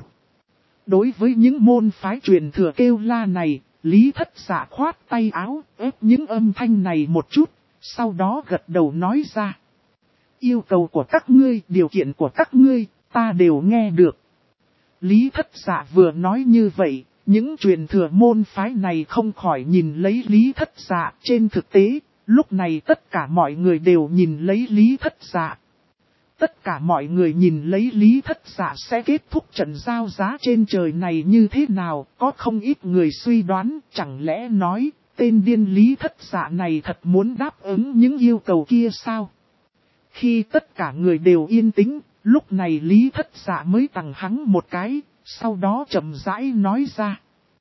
Đối với những môn phái truyền thừa kêu la này, Lý Thất Dạ khoát tay áo, ép những âm thanh này một chút, sau đó gật đầu nói ra. Yêu cầu của các ngươi, điều kiện của các ngươi, ta đều nghe được. Lý Thất Dạ vừa nói như vậy, những truyền thừa môn phái này không khỏi nhìn lấy Lý Thất Dạ. Trên thực tế, lúc này tất cả mọi người đều nhìn lấy Lý Thất Dạ. Tất cả mọi người nhìn lấy Lý Thất Dạ sẽ kết thúc trận giao giá trên trời này như thế nào, có không ít người suy đoán, chẳng lẽ nói, tên điên Lý Thất Dạ này thật muốn đáp ứng những yêu cầu kia sao? Khi tất cả người đều yên tĩnh, lúc này Lý Thất Dạ mới tằng hắng một cái, sau đó chậm rãi nói ra.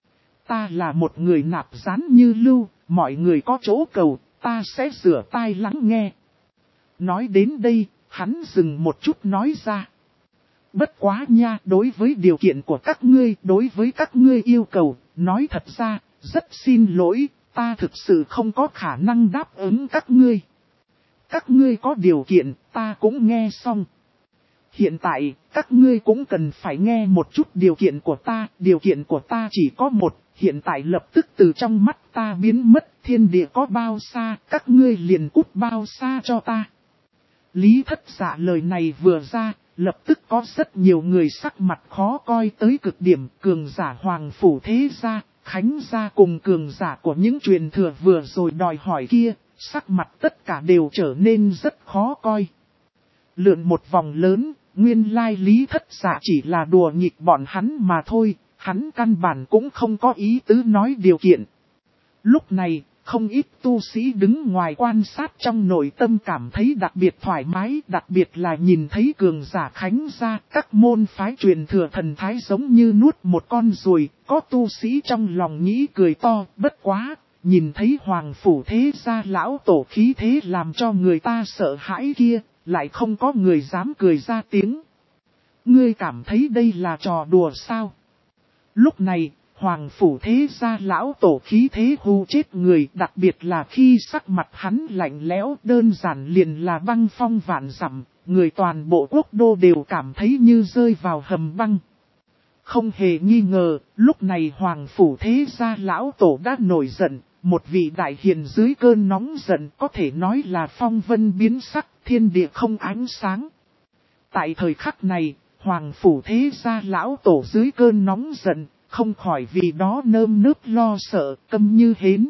Ta là một người nạp gián như lưu, mọi người có chỗ cầu, ta sẽ rửa tai lắng nghe. Nói đến đây, hắn dừng một chút nói ra. Bất quá nha, đối với điều kiện của các ngươi, đối với các ngươi yêu cầu, nói thật ra, rất xin lỗi, ta thực sự không có khả năng đáp ứng các ngươi. Các ngươi có điều kiện, ta cũng nghe xong. Hiện tại, các ngươi cũng cần phải nghe một chút điều kiện của ta. Điều kiện của ta chỉ có một, hiện tại lập tức từ trong mắt ta biến mất. Thiên địa có bao xa, các ngươi liền cút bao xa cho ta. Lý Thất Dạ lời này vừa ra, lập tức có rất nhiều người sắc mặt khó coi tới cực điểm. Cường giả Hoàng Phủ Thế Gia, Khánh Gia cùng cường giả của những truyền thừa vừa rồi đòi hỏi kia. Sắc mặt tất cả đều trở nên rất khó coi. Lượn một vòng lớn, nguyên lai Lý Thất Dạ chỉ là đùa nghịch bọn hắn mà thôi, hắn căn bản cũng không có ý tứ nói điều kiện. Lúc này, không ít tu sĩ đứng ngoài quan sát trong nội tâm cảm thấy đặc biệt thoải mái, đặc biệt là nhìn thấy cường giả Khánh Gia, các môn phái truyền thừa thần thái giống như nuốt một con ruồi, có tu sĩ trong lòng nghĩ cười to, bất quá. Nhìn thấy Hoàng Phủ Thế Gia lão tổ khí thế làm cho người ta sợ hãi kia, lại không có người dám cười ra tiếng. Ngươi cảm thấy đây là trò đùa sao? Lúc này, Hoàng Phủ Thế Gia lão tổ khí thế hù chết người, đặc biệt là khi sắc mặt hắn lạnh lẽo, đơn giản liền là băng phong vạn dặm, người toàn bộ quốc đô đều cảm thấy như rơi vào hầm băng. Không hề nghi ngờ, lúc này Hoàng Phủ Thế Gia lão tổ đã nổi giận. Một vị đại hiền dưới cơn nóng giận có thể nói là phong vân biến sắc, thiên địa không ánh sáng. Tại thời khắc này, Hoàng Phủ Thế Gia lão tổ dưới cơn nóng giận, không khỏi vì đó nơm nớp lo sợ, câm như hến.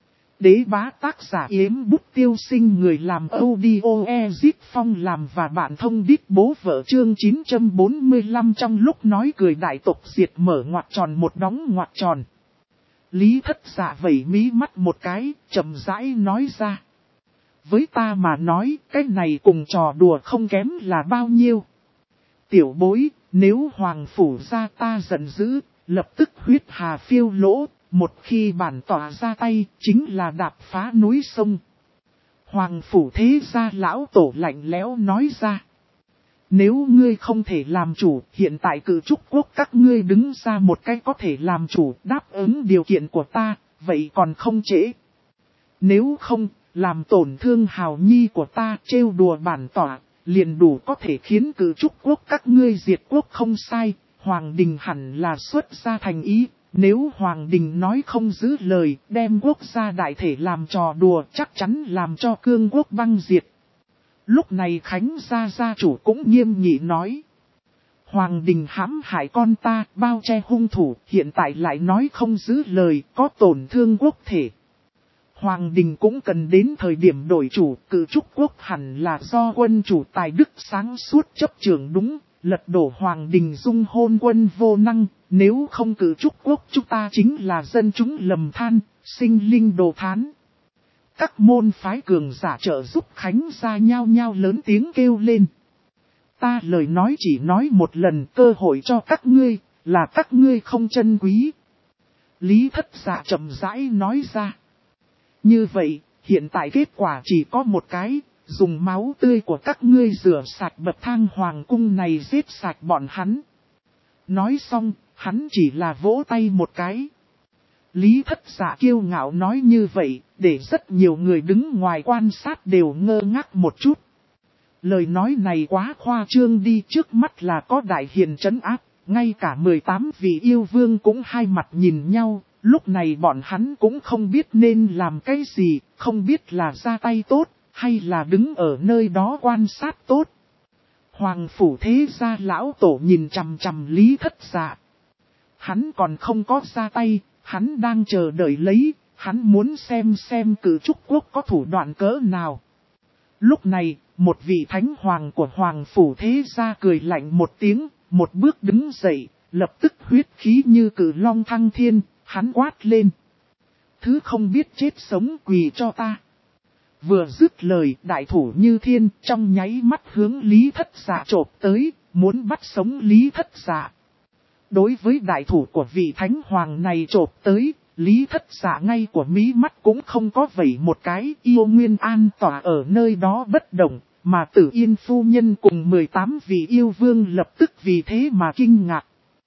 Đế bá tác giả Yếm Bút Tiêu Sinh, người làm audio Ezip Phong làm và bạn thông đít bố vợ chương 945. Trong lúc nói cười đại tộc diệt mở ngoặc tròn một đóng ngoặc tròn. Lý Thất Dạ vẩy mí mắt một cái, chậm rãi nói ra. Với ta mà nói, cái này cùng trò đùa không kém là bao nhiêu. Tiểu bối, nếu Hoàng Phủ ra ta giận dữ, lập tức huyết hà phiêu lỗ, một khi bản tỏa ra tay, chính là đạp phá núi sông. Hoàng Phủ Thế Gia lão tổ lạnh lẽo nói ra. Nếu ngươi không thể làm chủ, hiện tại cử trúc quốc các ngươi đứng ra một cách có thể làm chủ, đáp ứng điều kiện của ta, vậy còn không trễ. Nếu không, làm tổn thương hào nhi của ta, trêu đùa bản tỏa, liền đủ có thể khiến cử trúc quốc các ngươi diệt quốc không sai. Hoàng đình hẳn là xuất ra thành ý, nếu Hoàng đình nói không giữ lời, đem quốc gia đại thể làm trò đùa, chắc chắn làm cho cương quốc băng diệt. Lúc này Khánh Gia gia chủ cũng nghiêm nghị nói. Hoàng đình hãm hại con ta, bao che hung thủ, hiện tại lại nói không giữ lời, có tổn thương quốc thể. Hoàng đình cũng cần đến thời điểm đổi chủ, cử trúc quốc hẳn là do quân chủ tài đức sáng suốt chấp trường đúng, lật đổ Hoàng đình dung hôn quân vô năng, nếu không cử trúc quốc chúng ta chính là dân chúng lầm than, sinh linh đồ thán. Các môn phái cường giả trợ giúp Khánh Gia nhao nhao lớn tiếng kêu lên. Ta lời nói chỉ nói một lần, cơ hội cho các ngươi, là các ngươi không trân quý. Lý Thất Dạ chậm rãi nói ra. Như vậy, hiện tại kết quả chỉ có một cái, dùng máu tươi của các ngươi rửa sạch bậc thang hoàng cung này, giết sạch bọn hắn. Nói xong, hắn chỉ là vỗ tay một cái. Lý Thất Dạ kiêu ngạo nói như vậy, để rất nhiều người đứng ngoài quan sát đều ngơ ngác một chút. Lời nói này quá khoa trương đi, trước mắt là có đại hiền trấn áp, ngay cả 18 vị yêu vương cũng hai mặt nhìn nhau, lúc này bọn hắn cũng không biết nên làm cái gì, không biết là ra tay tốt, hay là đứng ở nơi đó quan sát tốt. Hoàng phủ thế gia lão tổ nhìn chằm chằm Lý Thất Dạ. Hắn còn không có ra tay, hắn đang chờ đợi lấy, hắn muốn xem Cử Trúc Quốc có thủ đoạn cỡ nào. Lúc này, một vị thánh hoàng của Hoàng phủ thế gia cười lạnh một tiếng, một bước đứng dậy, lập tức huyết khí như cử long thăng thiên, hắn quát lên. Thứ không biết chết sống quỳ cho ta. Vừa dứt lời, đại thủ như thiên, trong nháy mắt hướng Lý Thất Dạ chộp tới, muốn bắt sống Lý Thất Dạ. Đối với đại thủ của vị thánh hoàng này chộp tới, Lý Thất Dạ ngay của mí mắt cũng không có vẩy một cái, yêu nguyên an tỏa ở nơi đó bất động, mà Tử Yên phu nhân cùng 18 vị yêu vương lập tức vì thế mà kinh ngạc.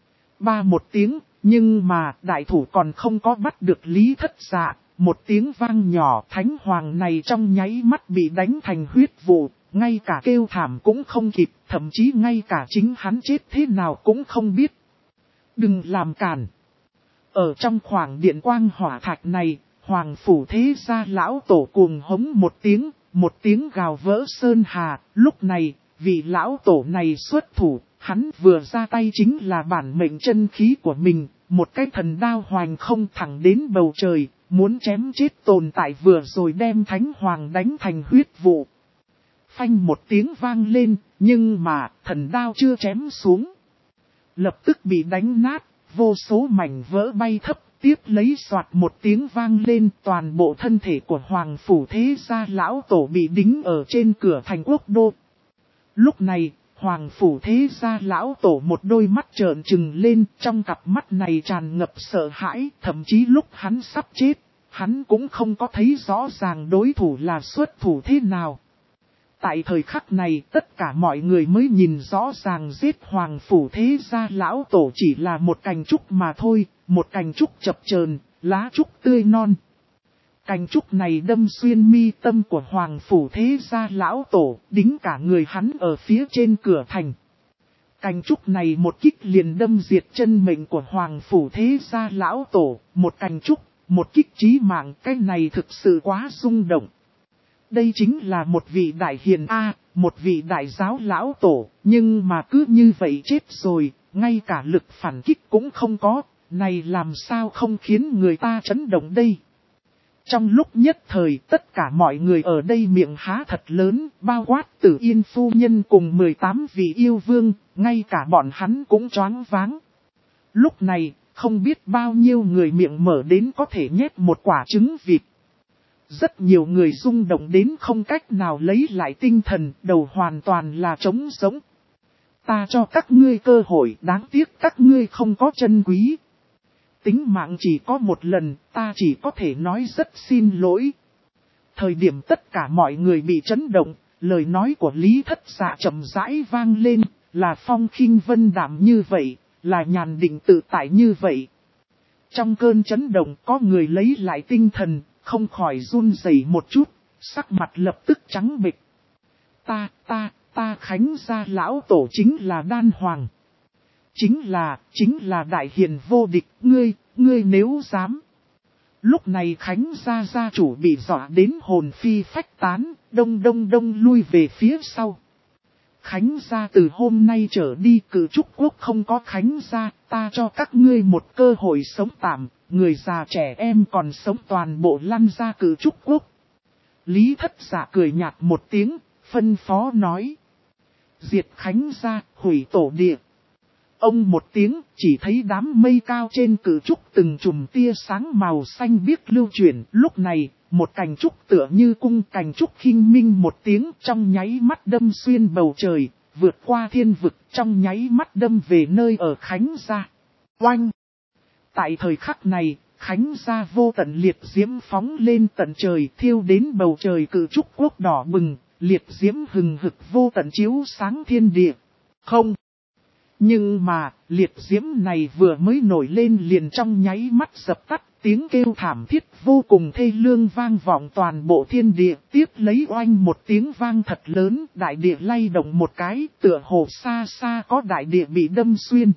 Ba một tiếng, nhưng mà đại thủ còn không có bắt được Lý Thất Dạ, một tiếng vang nhỏ, thánh hoàng này trong nháy mắt bị đánh thành huyết vụ, ngay cả kêu thảm cũng không kịp, thậm chí ngay cả chính hắn chết thế nào cũng không biết. Đừng làm cản. Ở trong khoảng điện quang hỏa thạch này, Hoàng phủ thế gia lão tổ cuồng hống một tiếng gào vỡ sơn hà. Lúc này, vị lão tổ này xuất thủ, hắn vừa ra tay chính là bản mệnh chân khí của mình, một cái thần đao hoành không thẳng đến bầu trời, muốn chém chết tồn tại vừa rồi đem thánh hoàng đánh thành huyết vụ. Phanh một tiếng vang lên, nhưng mà thần đao chưa chém xuống. Lập tức bị đánh nát, vô số mảnh vỡ bay thấp, tiếp lấy soạt một tiếng vang lên, toàn bộ thân thể của Hoàng phủ thế gia lão tổ bị đính ở trên cửa thành quốc đô. Lúc này, Hoàng phủ thế gia lão tổ một đôi mắt trợn trừng lên, trong cặp mắt này tràn ngập sợ hãi, thậm chí lúc hắn sắp chết, hắn cũng không có thấy rõ ràng đối thủ là xuất thủ thế nào. Tại thời khắc này tất cả mọi người mới nhìn rõ ràng giết Hoàng phủ thế gia lão tổ chỉ là một cành trúc mà thôi, một cành trúc chập chờn, lá trúc tươi non. Cành trúc này đâm xuyên mi tâm của Hoàng phủ thế gia lão tổ, đính cả người hắn ở phía trên cửa thành. Cành trúc này một kích liền đâm diệt chân mệnh của Hoàng phủ thế gia lão tổ, một cành trúc, một kích chí mạng, cái này thực sự quá rung động. Đây chính là một vị đại hiền A, một vị đại giáo lão tổ, nhưng mà cứ như vậy chết rồi, ngay cả lực phản kích cũng không có, này làm sao không khiến người ta chấn động đây. Trong lúc nhất thời tất cả mọi người ở đây miệng há thật lớn, bao quát Tử Yên phu nhân cùng 18 vị yêu vương, ngay cả bọn hắn cũng choáng váng. Lúc này, không biết bao nhiêu người miệng mở đến có thể nhét một quả trứng vịt. Rất nhiều người rung động đến không cách nào lấy lại tinh thần, đầu hoàn toàn là trống sống. Ta cho các ngươi cơ hội, đáng tiếc các ngươi không có chân quý. Tính mạng chỉ có một lần, ta chỉ có thể nói rất xin lỗi. Thời điểm tất cả mọi người bị chấn động, lời nói của Lý Thất Dạ chậm rãi vang lên, là phong khinh vân đạm như vậy, là nhàn định tự tại như vậy. Trong cơn chấn động có người lấy lại tinh thần, không khỏi run rẩy một chút, sắc mặt lập tức trắng bệch. Ta Khánh gia lão tổ chính là Đan Hoàng. Chính là đại hiền vô địch, ngươi nếu dám. Lúc này Khánh gia gia chủ bị dọa đến hồn phi phách tán, đông lui về phía sau. Khánh gia từ hôm nay trở đi Cử Trúc Quốc không có Khánh gia, ta cho các ngươi một cơ hội sống tạm, người già trẻ em còn sống toàn bộ lăn ra Cử Trúc Quốc. Lý Thất Dạ cười nhạt một tiếng, phân phó nói. Diệt Khánh gia, hủy tổ địa. Ông một tiếng, chỉ thấy đám mây cao trên Cử Trúc từng chùm tia sáng màu xanh biếc lưu chuyển. Lúc này, một cành trúc tựa như cung cành trúc khinh minh một tiếng trong nháy mắt đâm xuyên bầu trời, vượt qua thiên vực trong nháy mắt đâm về nơi ở Khánh gia. Oanh! Tại thời khắc này, Khánh gia vô tận liệt diễm phóng lên tận trời thiêu đến bầu trời Cử Trúc Quốc đỏ bừng, liệt diễm hừng hực vô tận chiếu sáng thiên địa. Không. Nhưng mà, liệt diễm này vừa mới nổi lên liền trong nháy mắt dập tắt, tiếng kêu thảm thiết vô cùng thê lương vang vọng toàn bộ thiên địa, tiếp lấy oanh một tiếng vang thật lớn, đại địa lay động một cái, tựa hồ xa xa có đại địa bị đâm xuyên.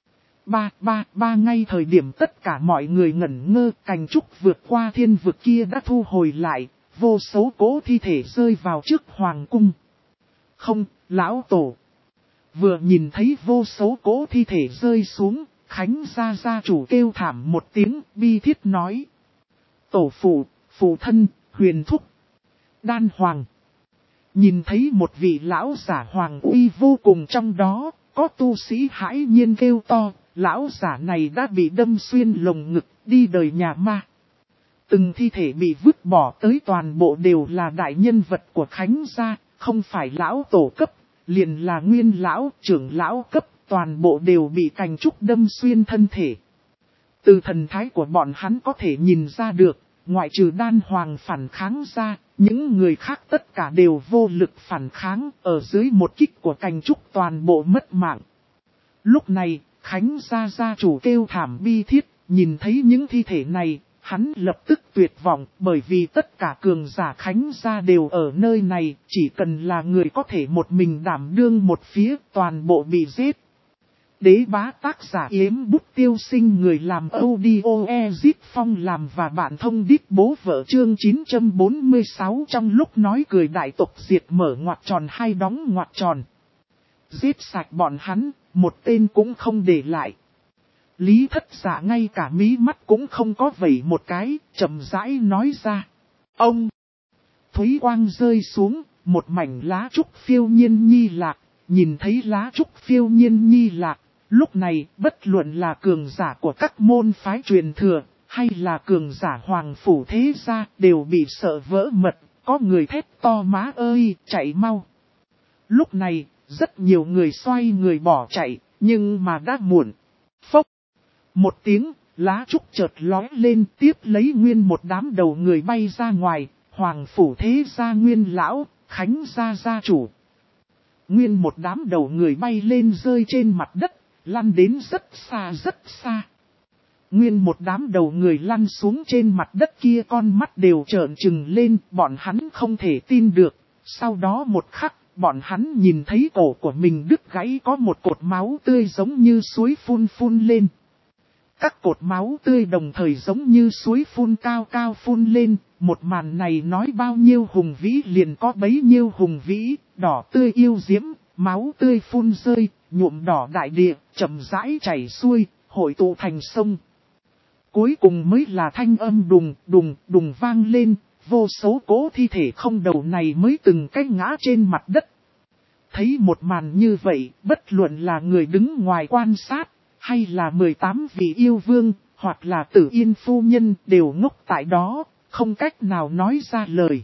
Ba ngay thời điểm tất cả mọi người ngẩn ngơ, cành trúc vượt qua thiên vực kia đã thu hồi lại, vô số cố thi thể rơi vào trước hoàng cung. Không, lão tổ. Vừa nhìn thấy vô số cố thi thể rơi xuống, Khánh gia chủ kêu thảm một tiếng, bi thiết nói. Tổ phụ, phụ thân, huyền thúc, đan hoàng. Nhìn thấy một vị lão giả hoàng uy vô cùng trong đó, có tu sĩ hãi nhiên kêu to, lão giả này đã bị đâm xuyên lồng ngực, đi đời nhà ma. Từng thi thể bị vứt bỏ tới toàn bộ đều là đại nhân vật của Khánh gia, không phải lão tổ cấp, liền là nguyên lão, trưởng lão cấp, toàn bộ đều bị cành trúc đâm xuyên thân thể. Từ thần thái của bọn hắn có thể nhìn ra được, ngoại trừ đan hoàng phản kháng ra, những người khác tất cả đều vô lực phản kháng, ở dưới một kích của cành trúc toàn bộ mất mạng. Lúc này, Khánh gia chủ kêu thảm bi thiết, nhìn thấy những thi thể này, hắn lập tức tuyệt vọng, bởi vì tất cả cường giả Khánh gia đều ở nơi này, chỉ cần là người có thể một mình đảm đương một phía, toàn bộ bị giết. Đế bá tác giả Yếm Bút Tiêu Sinh, người làm audio Ezip Phong làm và bạn thông đít bố vợ chương 946 trong lúc nói cười đại tộc diệt mở ngoặc tròn hai đóng ngoặc tròn. Giết sạch bọn hắn, một tên cũng không để lại. Lý Thất Dạ ngay cả mí mắt cũng không có vẩy một cái, chậm rãi nói ra. Ông! Thúy quang rơi xuống, một mảnh lá trúc phiêu nhiên nhi lạc, nhìn thấy lá trúc phiêu nhiên nhi lạc. Lúc này, bất luận là cường giả của các môn phái truyền thừa, hay là cường giả hoàng phủ thế gia, đều bị sợ vỡ mật, có người thét to má ơi, chạy mau. Lúc này, rất nhiều người xoay người bỏ chạy, nhưng mà đã muộn. Phốc! Một tiếng, lá trúc chợt lói lên, tiếp lấy nguyên một đám đầu người bay ra ngoài, hoàng phủ thế gia nguyên lão, Khánh gia chủ. Nguyên một đám đầu người bay lên rơi trên mặt đất, lăn đến rất xa rất xa. Nguyên một đám đầu người lăn xuống trên mặt đất kia, con mắt đều trợn trừng lên, bọn hắn không thể tin được. Sau đó một khắc, bọn hắn nhìn thấy cổ của mình đứt gãy, có một cột máu tươi giống như suối phun lên. Các cột máu tươi đồng thời giống như suối phun cao cao phun lên, một màn này nói bao nhiêu hùng vĩ liền có bấy nhiêu hùng vĩ, đỏ tươi yêu diễm, máu tươi phun rơi, nhuộm đỏ đại địa, chậm rãi chảy xuôi, hội tụ thành sông. Cuối cùng mới là thanh âm đùng vang lên, vô số cố thi thể không đầu này mới từng cách ngã trên mặt đất. Thấy một màn như vậy, bất luận là người đứng ngoài quan sát, hay là 18 vị yêu vương, hoặc là Tử Yên phu nhân đều ngốc tại đó, không cách nào nói ra lời.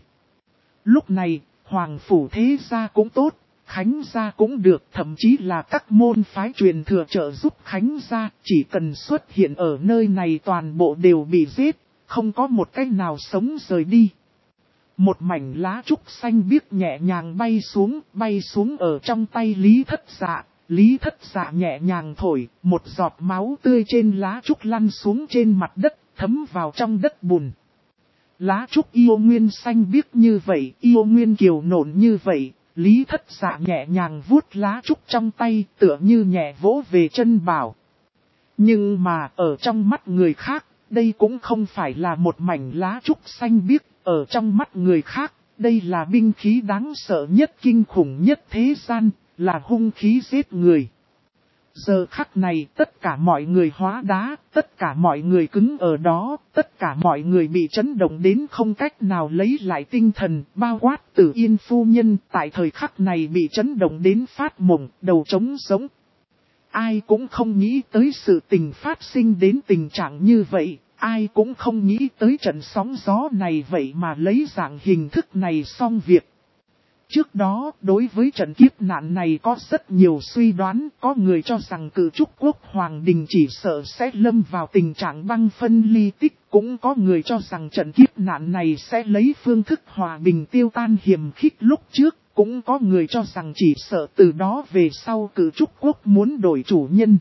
Lúc này, hoàng phủ thế gia cũng tốt, Khánh gia cũng được, thậm chí là các môn phái truyền thừa trợ giúp Khánh gia, chỉ cần xuất hiện ở nơi này toàn bộ đều bị giết, không có một cách nào sống rời đi. Một mảnh lá trúc xanh biếc nhẹ nhàng bay xuống ở trong tay Lý Thất Dạ. Lý Thất Dạ nhẹ nhàng thổi, một giọt máu tươi trên lá trúc lăn xuống trên mặt đất, thấm vào trong đất bùn. Lá trúc yêu nguyên xanh biếc như vậy, yêu nguyên kiều nộn như vậy, Lý Thất Dạ nhẹ nhàng vuốt lá trúc trong tay, tựa như nhẹ vỗ về chân bảo. Nhưng mà ở trong mắt người khác, đây cũng không phải là một mảnh lá trúc xanh biếc, ở trong mắt người khác, đây là binh khí đáng sợ nhất, kinh khủng nhất thế gian, là hung khí giết người. Giờ khắc này tất cả mọi người hóa đá, tất cả mọi người cứng ở đó, tất cả mọi người bị chấn động đến không cách nào lấy lại tinh thần, bao quát Tử Yên phu nhân tại thời khắc này bị chấn động đến phát mộng, đầu trống sống. Ai cũng không nghĩ tới sự tình phát sinh đến tình trạng như vậy, ai cũng không nghĩ tới trận sóng gió này vậy mà lấy dạng hình thức này xong việc. Trước đó, đối với trận kiếp nạn này có rất nhiều suy đoán, có người cho rằng Cử Trúc Quốc Hoàng Đình chỉ sợ sẽ lâm vào tình trạng băng phân ly tích, cũng có người cho rằng trận kiếp nạn này sẽ lấy phương thức hòa bình tiêu tan hiềm khích lúc trước, cũng có người cho rằng chỉ sợ từ đó về sau Cử Trúc Quốc muốn đổi chủ nhân.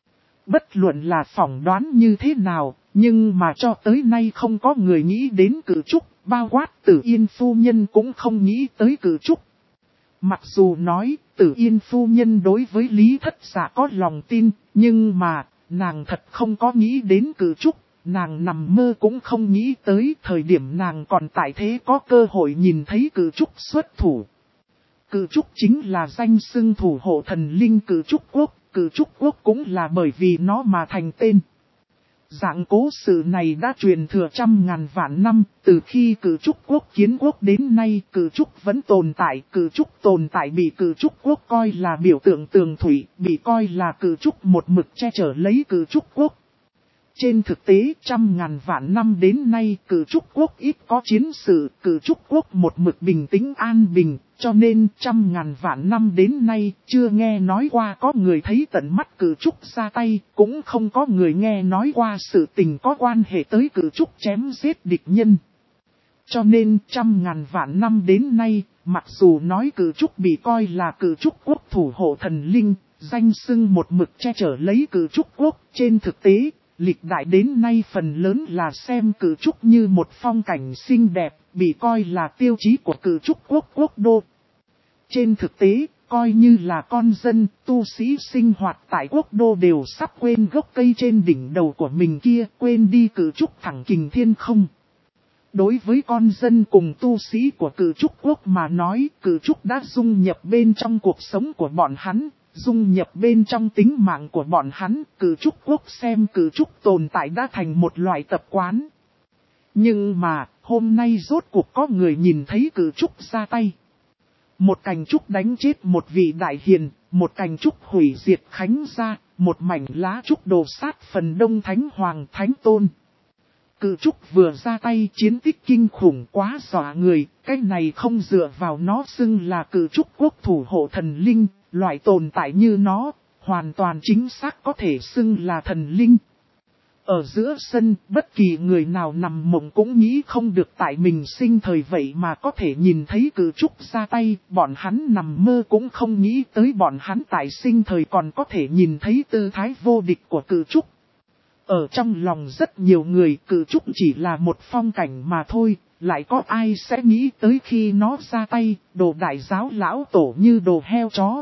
Bất luận là phỏng đoán như thế nào, nhưng mà cho tới nay không có người nghĩ đến Cử Trúc, bao quát Tử Yên phu nhân cũng không nghĩ tới Cử Trúc. Mặc dù nói, Tử Yên phu nhân đối với Lý Thất Dạ có lòng tin, nhưng mà, nàng thật không có nghĩ đến Cử Trúc, nàng nằm mơ cũng không nghĩ tới thời điểm nàng còn tại thế có cơ hội nhìn thấy Cử Trúc xuất thủ. Cử Trúc chính là danh xưng thủ hộ thần linh Cử Trúc Quốc, Cử Trúc Quốc cũng là bởi vì nó mà thành tên. Dạng cố sự này đã truyền thừa trăm ngàn vạn năm, từ khi Cử Trúc Quốc kiến quốc đến nay Cử Trúc vẫn tồn tại, Cử Trúc tồn tại bị Cử Trúc Quốc coi là biểu tượng tường thủy, bị coi là Cử Trúc một mực che chở lấy Cử Trúc Quốc. Trên thực tế trăm ngàn vạn năm đến nay Cử Trúc Quốc ít có chiến sự, Cử Trúc Quốc một mực bình tĩnh an bình, cho nên trăm ngàn vạn năm đến nay chưa nghe nói qua có người thấy tận mắt Cử Trúc ra tay, cũng không có người nghe nói qua sự tình có quan hệ tới Cử Trúc chém giết địch nhân. Cho nên trăm ngàn vạn năm đến nay, mặc dù nói Cử Trúc bị coi là Cử Trúc Quốc thủ hộ thần linh, danh xưng một mực che chở lấy Cử Trúc Quốc, trên thực tế, lịch đại đến nay phần lớn là xem Cử Trúc như một phong cảnh xinh đẹp, bị coi là tiêu chí của Cử Trúc Quốc quốc đô. Trên thực tế, coi như là con dân, tu sĩ sinh hoạt tại quốc đô đều sắp quên gốc cây trên đỉnh đầu của mình kia, quên đi Cử Trúc thẳng kình thiên không. Đối với con dân cùng tu sĩ của Cử Trúc Quốc mà nói, Cử Trúc đã dung nhập bên trong cuộc sống của bọn hắn, dung nhập bên trong tính mạng của bọn hắn, Cử Trúc Quốc xem Cử Trúc tồn tại đã thành một loại tập quán. Nhưng mà, hôm nay rốt cuộc có người nhìn thấy Cử Trúc ra tay. Một cành trúc đánh chết một vị đại hiền, một cành trúc hủy diệt Khánh gia, một mảnh lá trúc đổ sát phần đông thánh hoàng thánh tôn. Cử Trúc vừa ra tay chiến tích kinh khủng quá dọa người, cái này không dựa vào nó xưng là Cử Trúc Quốc thủ hộ thần linh, loại tồn tại như nó, hoàn toàn chính xác có thể xưng là thần linh. Ở giữa sân, bất kỳ người nào nằm mộng cũng nghĩ không được tại mình sinh thời vậy mà có thể nhìn thấy Cử Trúc ra tay, bọn hắn nằm mơ cũng không nghĩ tới bọn hắn tại sinh thời còn có thể nhìn thấy tư thái vô địch của Cử Trúc. Ở trong lòng rất nhiều người Cử Trúc chỉ là một phong cảnh mà thôi, lại có ai sẽ nghĩ tới khi nó ra tay, đồ đại giáo lão tổ như đồ heo chó.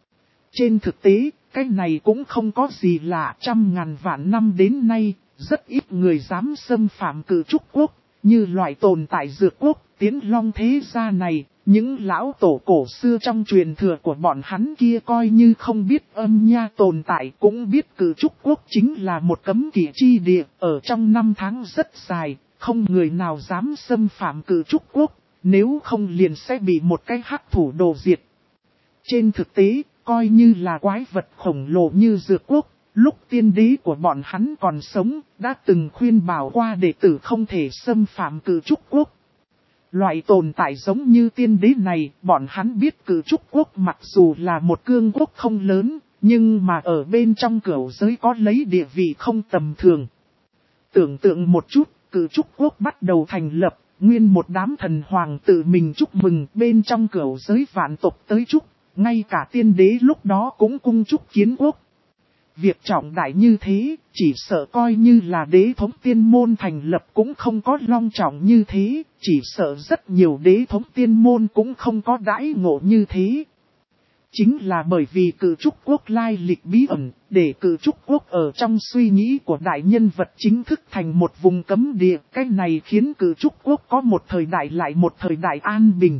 Trên thực tế, cái này cũng không có gì lạ, trăm ngàn vạn năm đến nay, rất ít người dám xâm phạm Cử Trúc Quốc, như loại tồn tại Dược Quốc, Tiến Long thế gia này, những lão tổ cổ xưa trong truyền thừa của bọn hắn kia coi như không biết âm nha tồn tại cũng biết Cử Trúc Quốc chính là một cấm kỵ chi địa, ở trong năm tháng rất dài, không người nào dám xâm phạm Cử Trúc Quốc, nếu không liền sẽ bị một cái hắc thủ đồ diệt. Trên thực tế, coi như là quái vật khổng lồ như Dược Quốc, lúc tiên đế của bọn hắn còn sống, đã từng khuyên bảo qua đệ tử không thể xâm phạm Cử Trúc Quốc. Loại tồn tại giống như tiên đế này, bọn hắn biết Cử Trúc Quốc mặc dù là một cương quốc không lớn, nhưng mà ở bên trong cửu giới có lấy địa vị không tầm thường. Tưởng tượng một chút, Cử Trúc Quốc bắt đầu thành lập, nguyên một đám thần hoàng tự mình chúc mừng bên trong cửu giới vạn tộc tới chúc, ngay cả tiên đế lúc đó cũng cung chúc kiến quốc. Việc trọng đại như thế, chỉ sợ coi như là đế thống tiên môn thành lập cũng không có long trọng như thế, chỉ sợ rất nhiều đế thống tiên môn cũng không có đãi ngộ như thế. Chính là bởi vì Cử Trúc Quốc lai lịch bí ẩn, để Cử Trúc Quốc ở trong suy nghĩ của đại nhân vật chính thức thành một vùng cấm địa, cái này khiến Cử Trúc Quốc có một thời đại lại một thời đại an bình.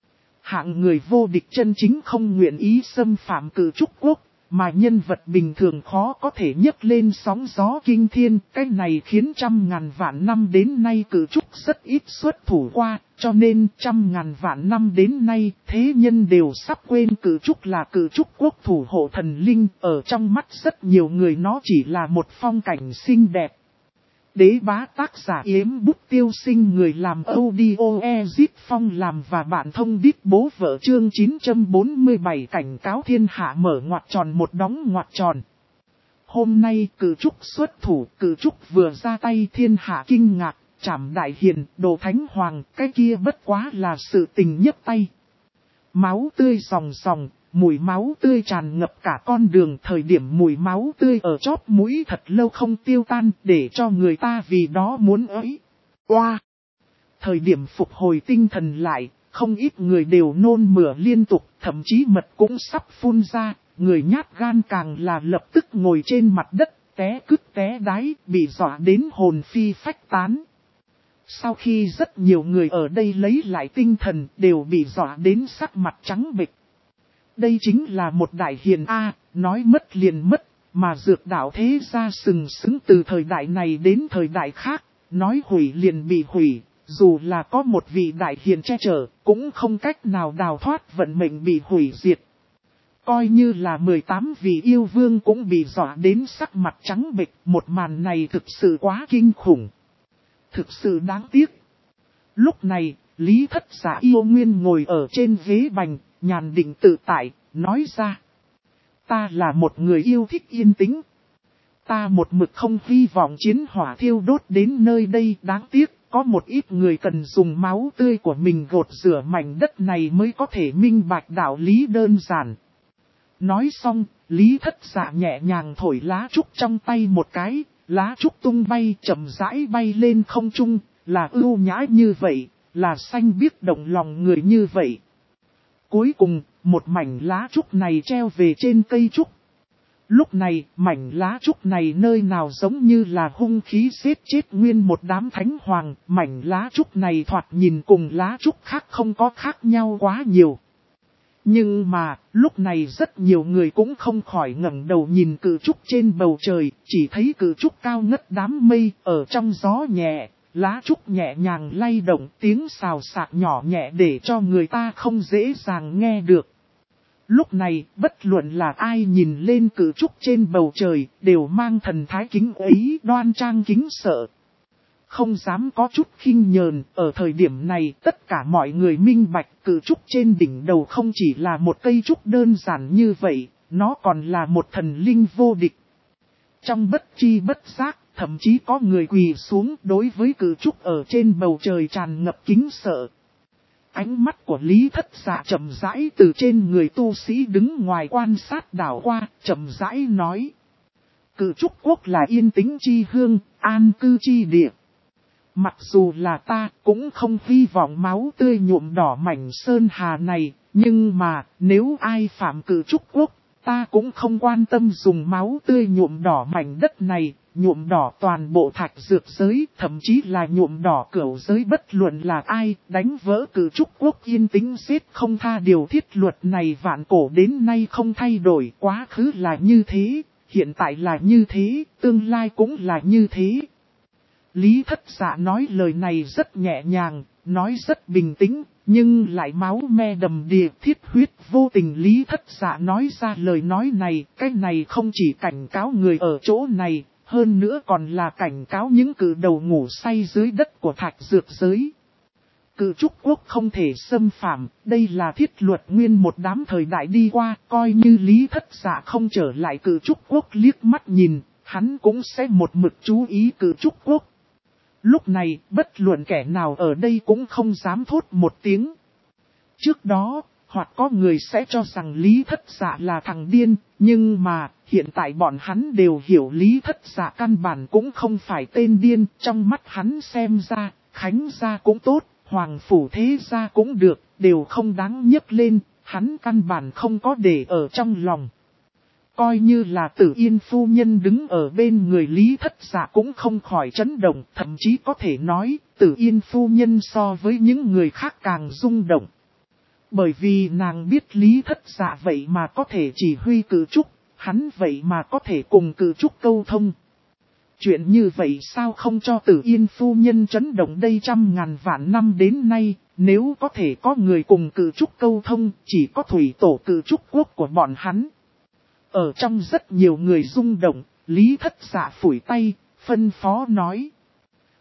Hạng người vô địch chân chính không nguyện ý xâm phạm Cử Trúc Quốc, mà nhân vật bình thường khó có thể nhấc lên sóng gió kinh thiên, cái này khiến trăm ngàn vạn năm đến nay Cử Trúc rất ít xuất thủ qua, cho nên trăm ngàn vạn năm đến nay thế nhân đều sắp quên Cử Trúc là Cử Trúc Quốc thủ hộ thần linh, ở trong mắt rất nhiều người nó chỉ là một phong cảnh xinh đẹp. Đế bá tác giả Yếm Bút Tiêu Sinh, người làm audio Ezip Phong làm và bạn thông đít bố vợ. Chương 947 cảnh cáo thiên hạ mở ngoặc tròn một đóng ngoặc tròn. Hôm nay Cử Trúc xuất thủ, Cử Trúc vừa ra tay thiên hạ kinh ngạc, Trảm Đại Hiền, Đồ Thánh Hoàng, cái kia bất quá là sự tình nhấp tay. Máu tươi ròng ròng, mùi máu tươi tràn ngập cả con đường, thời điểm mùi máu tươi ở chóp mũi thật lâu không tiêu tan, để cho người ta vì đó muốn ới. Oa! Thời điểm phục hồi tinh thần lại, không ít người đều nôn mửa liên tục, thậm chí mật cũng sắp phun ra, người nhát gan càng là lập tức ngồi trên mặt đất, té cứt té đái, bị dọa đến hồn phi phách tán. Sau khi rất nhiều người ở đây lấy lại tinh thần, đều bị dọa đến sắc mặt trắng bệch. Đây chính là một đại hiền A, nói mất liền mất, mà dược đạo thế gia sừng sững từ thời đại này đến thời đại khác, nói hủy liền bị hủy, dù là có một vị đại hiền che chở, cũng không cách nào đào thoát vận mệnh bị hủy diệt. Coi như là 18 vị yêu vương cũng bị dọa đến sắc mặt trắng bệch, một màn này thực sự quá kinh khủng. Thực sự đáng tiếc. Lúc này, Lý Thất Giả Yêu Nguyên ngồi ở trên ghế bành, nhàn định tự tại, nói ra. Ta là một người yêu thích yên tĩnh. Ta một mực không hy vọng chiến hỏa thiêu đốt đến nơi đây, đáng tiếc, có một ít người cần dùng máu tươi của mình gột rửa mảnh đất này mới có thể minh bạch đạo lý đơn giản. Nói xong, Lý Thất Giả nhẹ nhàng thổi lá trúc trong tay một cái, lá trúc tung bay chậm rãi bay lên không trung, là ưu nhã như vậy, là xanh biếc động lòng người như vậy. Cuối cùng, một mảnh lá trúc này treo về trên cây trúc. Lúc này, mảnh lá trúc này nơi nào giống như là hung khí giết chết nguyên một đám thánh hoàng, mảnh lá trúc này thoạt nhìn cùng lá trúc khác không có khác nhau quá nhiều. Nhưng mà, lúc này rất nhiều người cũng không khỏi ngẩng đầu nhìn cự trúc trên bầu trời, chỉ thấy cự trúc cao ngất đám mây, ở trong gió nhẹ, lá trúc nhẹ nhàng lay động, tiếng xào xạc nhỏ nhẹ để cho người ta không dễ dàng nghe được. Lúc này, bất luận là ai nhìn lên cự trúc trên bầu trời, đều mang thần thái kính ấy, đoan trang kính sợ. Không dám có chút khinh nhờn, ở thời điểm này tất cả mọi người minh bạch cự trúc trên đỉnh đầu không chỉ là một cây trúc đơn giản như vậy, nó còn là một thần linh vô địch. Trong bất chi bất giác, thậm chí có người quỳ xuống đối với cự trúc ở trên bầu trời tràn ngập kính sợ. Ánh mắt của Lý Thất Giả chậm rãi từ trên người tu sĩ đứng ngoài quan sát đảo qua, chậm rãi nói. Cự trúc quốc là yên tĩnh chi hương, an cư chi địa. Mặc dù là ta cũng không hy vọng máu tươi nhuộm đỏ mảnh sơn hà này, nhưng mà nếu ai phạm cự trúc quốc, ta cũng không quan tâm dùng máu tươi nhuộm đỏ mảnh đất này, nhuộm đỏ toàn bộ thạch dược giới, thậm chí là nhuộm đỏ cửu giới, bất luận là ai, đánh vỡ cự trúc quốc yên tĩnh giết không tha. Điều thiết luật này vạn cổ đến nay không thay đổi, quá khứ là như thế, hiện tại là như thế, tương lai cũng là như thế. Lý Thất Giả nói lời này rất nhẹ nhàng, nói rất bình tĩnh, nhưng lại máu me đầm đìa, thiết huyết vô tình. Lý Thất Giả nói ra lời nói này, cái này không chỉ cảnh cáo người ở chỗ này, hơn nữa còn là cảnh cáo những cự đầu ngủ say dưới đất của thạch dược giới. Cự trúc quốc không thể xâm phạm, đây là thiết luật nguyên một đám thời đại đi qua, coi như Lý Thất Giả không trở lại cự trúc quốc liếc mắt nhìn, hắn cũng sẽ một mực chú ý cự trúc quốc. Lúc này, bất luận kẻ nào ở đây cũng không dám thốt một tiếng. Trước đó, hoặc có người sẽ cho rằng Lý Thất Giả là thằng điên, nhưng mà, hiện tại bọn hắn đều hiểu Lý Thất Giả căn bản cũng không phải tên điên, trong mắt hắn xem ra, Khánh gia cũng tốt, Hoàng phủ thế gia cũng được, đều không đáng nhấc lên, hắn căn bản không có để ở trong lòng. Coi như là Tử Yên phu nhân đứng ở bên người Lý Thất Giả cũng không khỏi chấn động, thậm chí có thể nói, Tử Yên phu nhân so với những người khác càng rung động. Bởi vì nàng biết Lý Thất Giả vậy mà có thể chỉ huy cự trúc, hắn vậy mà có thể cùng cự trúc câu thông. Chuyện như vậy sao không cho Tử Yên phu nhân chấn động đây, 100.000 vạn năm đến nay, nếu có thể có người cùng cự trúc câu thông, chỉ có thủy tổ cự trúc quốc của bọn hắn. Ở trong rất nhiều người rung động, Lý Thất Giả phủi tay, phân phó nói.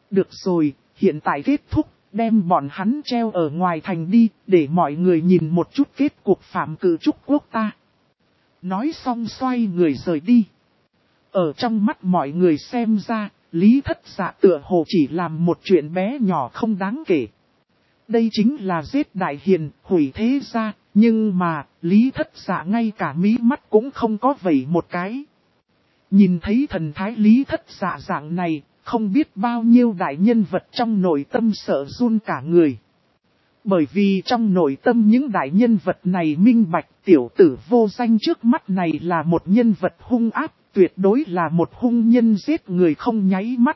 Được rồi, hiện tại kết thúc, đem bọn hắn treo ở ngoài thành đi, để mọi người nhìn một chút kết cuộc phạm cử trúc quốc ta. Nói xong xoay người rời đi. Ở trong mắt mọi người xem ra, Lý Thất Dạ tựa hồ chỉ làm một chuyện bé nhỏ không đáng kể. Đây chính là giết đại hiền, hủy thế gia, nhưng mà, Lý Thất Dạ ngay cả mí mắt cũng không có vẩy một cái. Nhìn thấy thần thái Lý Thất Dạ dạng này, không biết bao nhiêu đại nhân vật trong nội tâm sợ run cả người. Bởi vì trong nội tâm những đại nhân vật này minh bạch tiểu tử vô danh trước mắt này là một nhân vật hung ác, tuyệt đối là một hung nhân giết người không nháy mắt.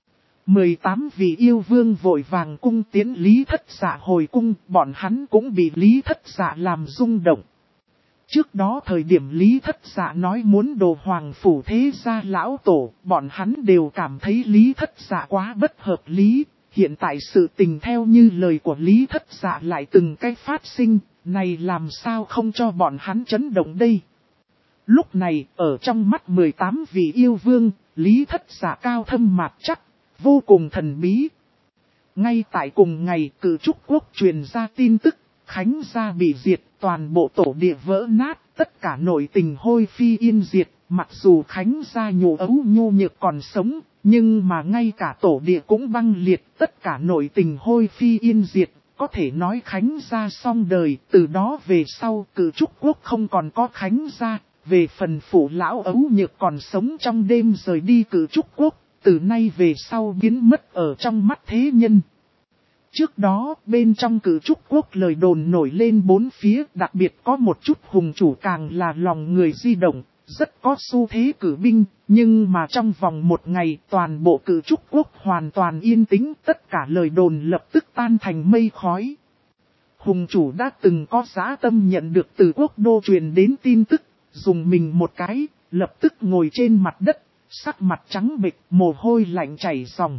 18 vị yêu vương vội vàng cung tiến Lý Thất Dạ hồi cung, bọn hắn cũng bị Lý Thất Dạ làm rung động. Trước đó thời điểm Lý Thất Dạ nói muốn đồ hoàng phủ thế gia lão tổ, bọn hắn đều cảm thấy Lý Thất Dạ quá bất hợp lý. Hiện tại sự tình theo như lời của Lý Thất Dạ lại từng cách phát sinh, này làm sao không cho bọn hắn chấn động đây. Lúc này, ở trong mắt 18 vị yêu vương, Lý Thất Dạ cao thâm mạc chắc, vô cùng thần bí. Ngay tại cùng ngày, Cử Trúc Quốc truyền ra tin tức, Khánh gia bị diệt, toàn bộ tổ địa vỡ nát, tất cả nội tình hôi phi yên diệt. Mặc dù Khánh gia nhổ ấu nhô nhược còn sống, nhưng mà ngay cả tổ địa cũng băng liệt, tất cả nội tình hôi phi yên diệt. Có thể nói Khánh gia xong đời, từ đó về sau Cử Trúc Quốc không còn có Khánh gia. Về phần phụ lão ấu nhược còn sống trong đêm rời đi Cử Trúc Quốc, từ nay về sau biến mất ở trong mắt thế nhân. Trước đó, bên trong Cử Trúc Quốc lời đồn nổi lên bốn phía, đặc biệt có một chút hùng chủ càng là lòng người di động, rất có xu thế cử binh, nhưng mà trong vòng một ngày toàn bộ Cử Trúc Quốc hoàn toàn yên tĩnh, tất cả lời đồn lập tức tan thành mây khói. Hùng chủ đã từng có dã tâm nhận được từ quốc đô truyền đến tin tức, dùng mình một cái, lập tức ngồi trên mặt đất, sắc mặt trắng bệch, mồ hôi lạnh chảy ròng.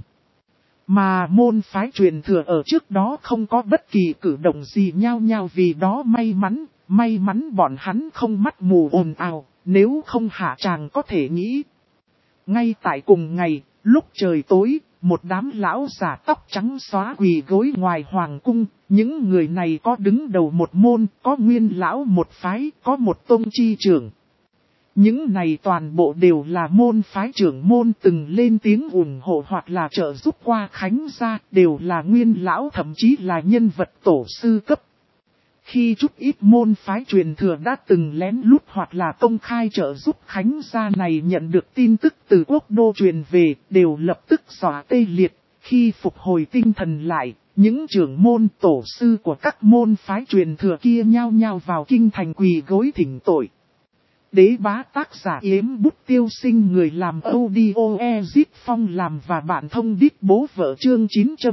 Mà môn phái truyền thừa ở trước đó không có bất kỳ cử động gì nhao nhao vì đó may mắn bọn hắn không mắt mù ồn ào, nếu không hạ chàng có thể nghĩ. Ngay tại cùng ngày, lúc trời tối, một đám lão giả tóc trắng xóa quỳ gối ngoài hoàng cung, những người này có đứng đầu một môn, có nguyên lão một phái, có một tông chi trưởng. Những này toàn bộ đều là môn phái trưởng môn từng lên tiếng ủng hộ hoặc là trợ giúp qua Khánh gia, đều là nguyên lão thậm chí là nhân vật tổ sư cấp. Khi chút ít môn phái truyền thừa đã từng lén lút hoặc là công khai trợ giúp Khánh gia này nhận được tin tức từ quốc đô truyền về, đều lập tức xóa tê liệt. Khi phục hồi tinh thần lại, những trưởng môn tổ sư của các môn phái truyền thừa kia nhao nhao vào kinh thành quỳ gối thỉnh tội. Đế bá tác giả Yếm Bút Tiêu Sinh, người làm audio Ezip Phong làm và bạn thông đít bố vợ chương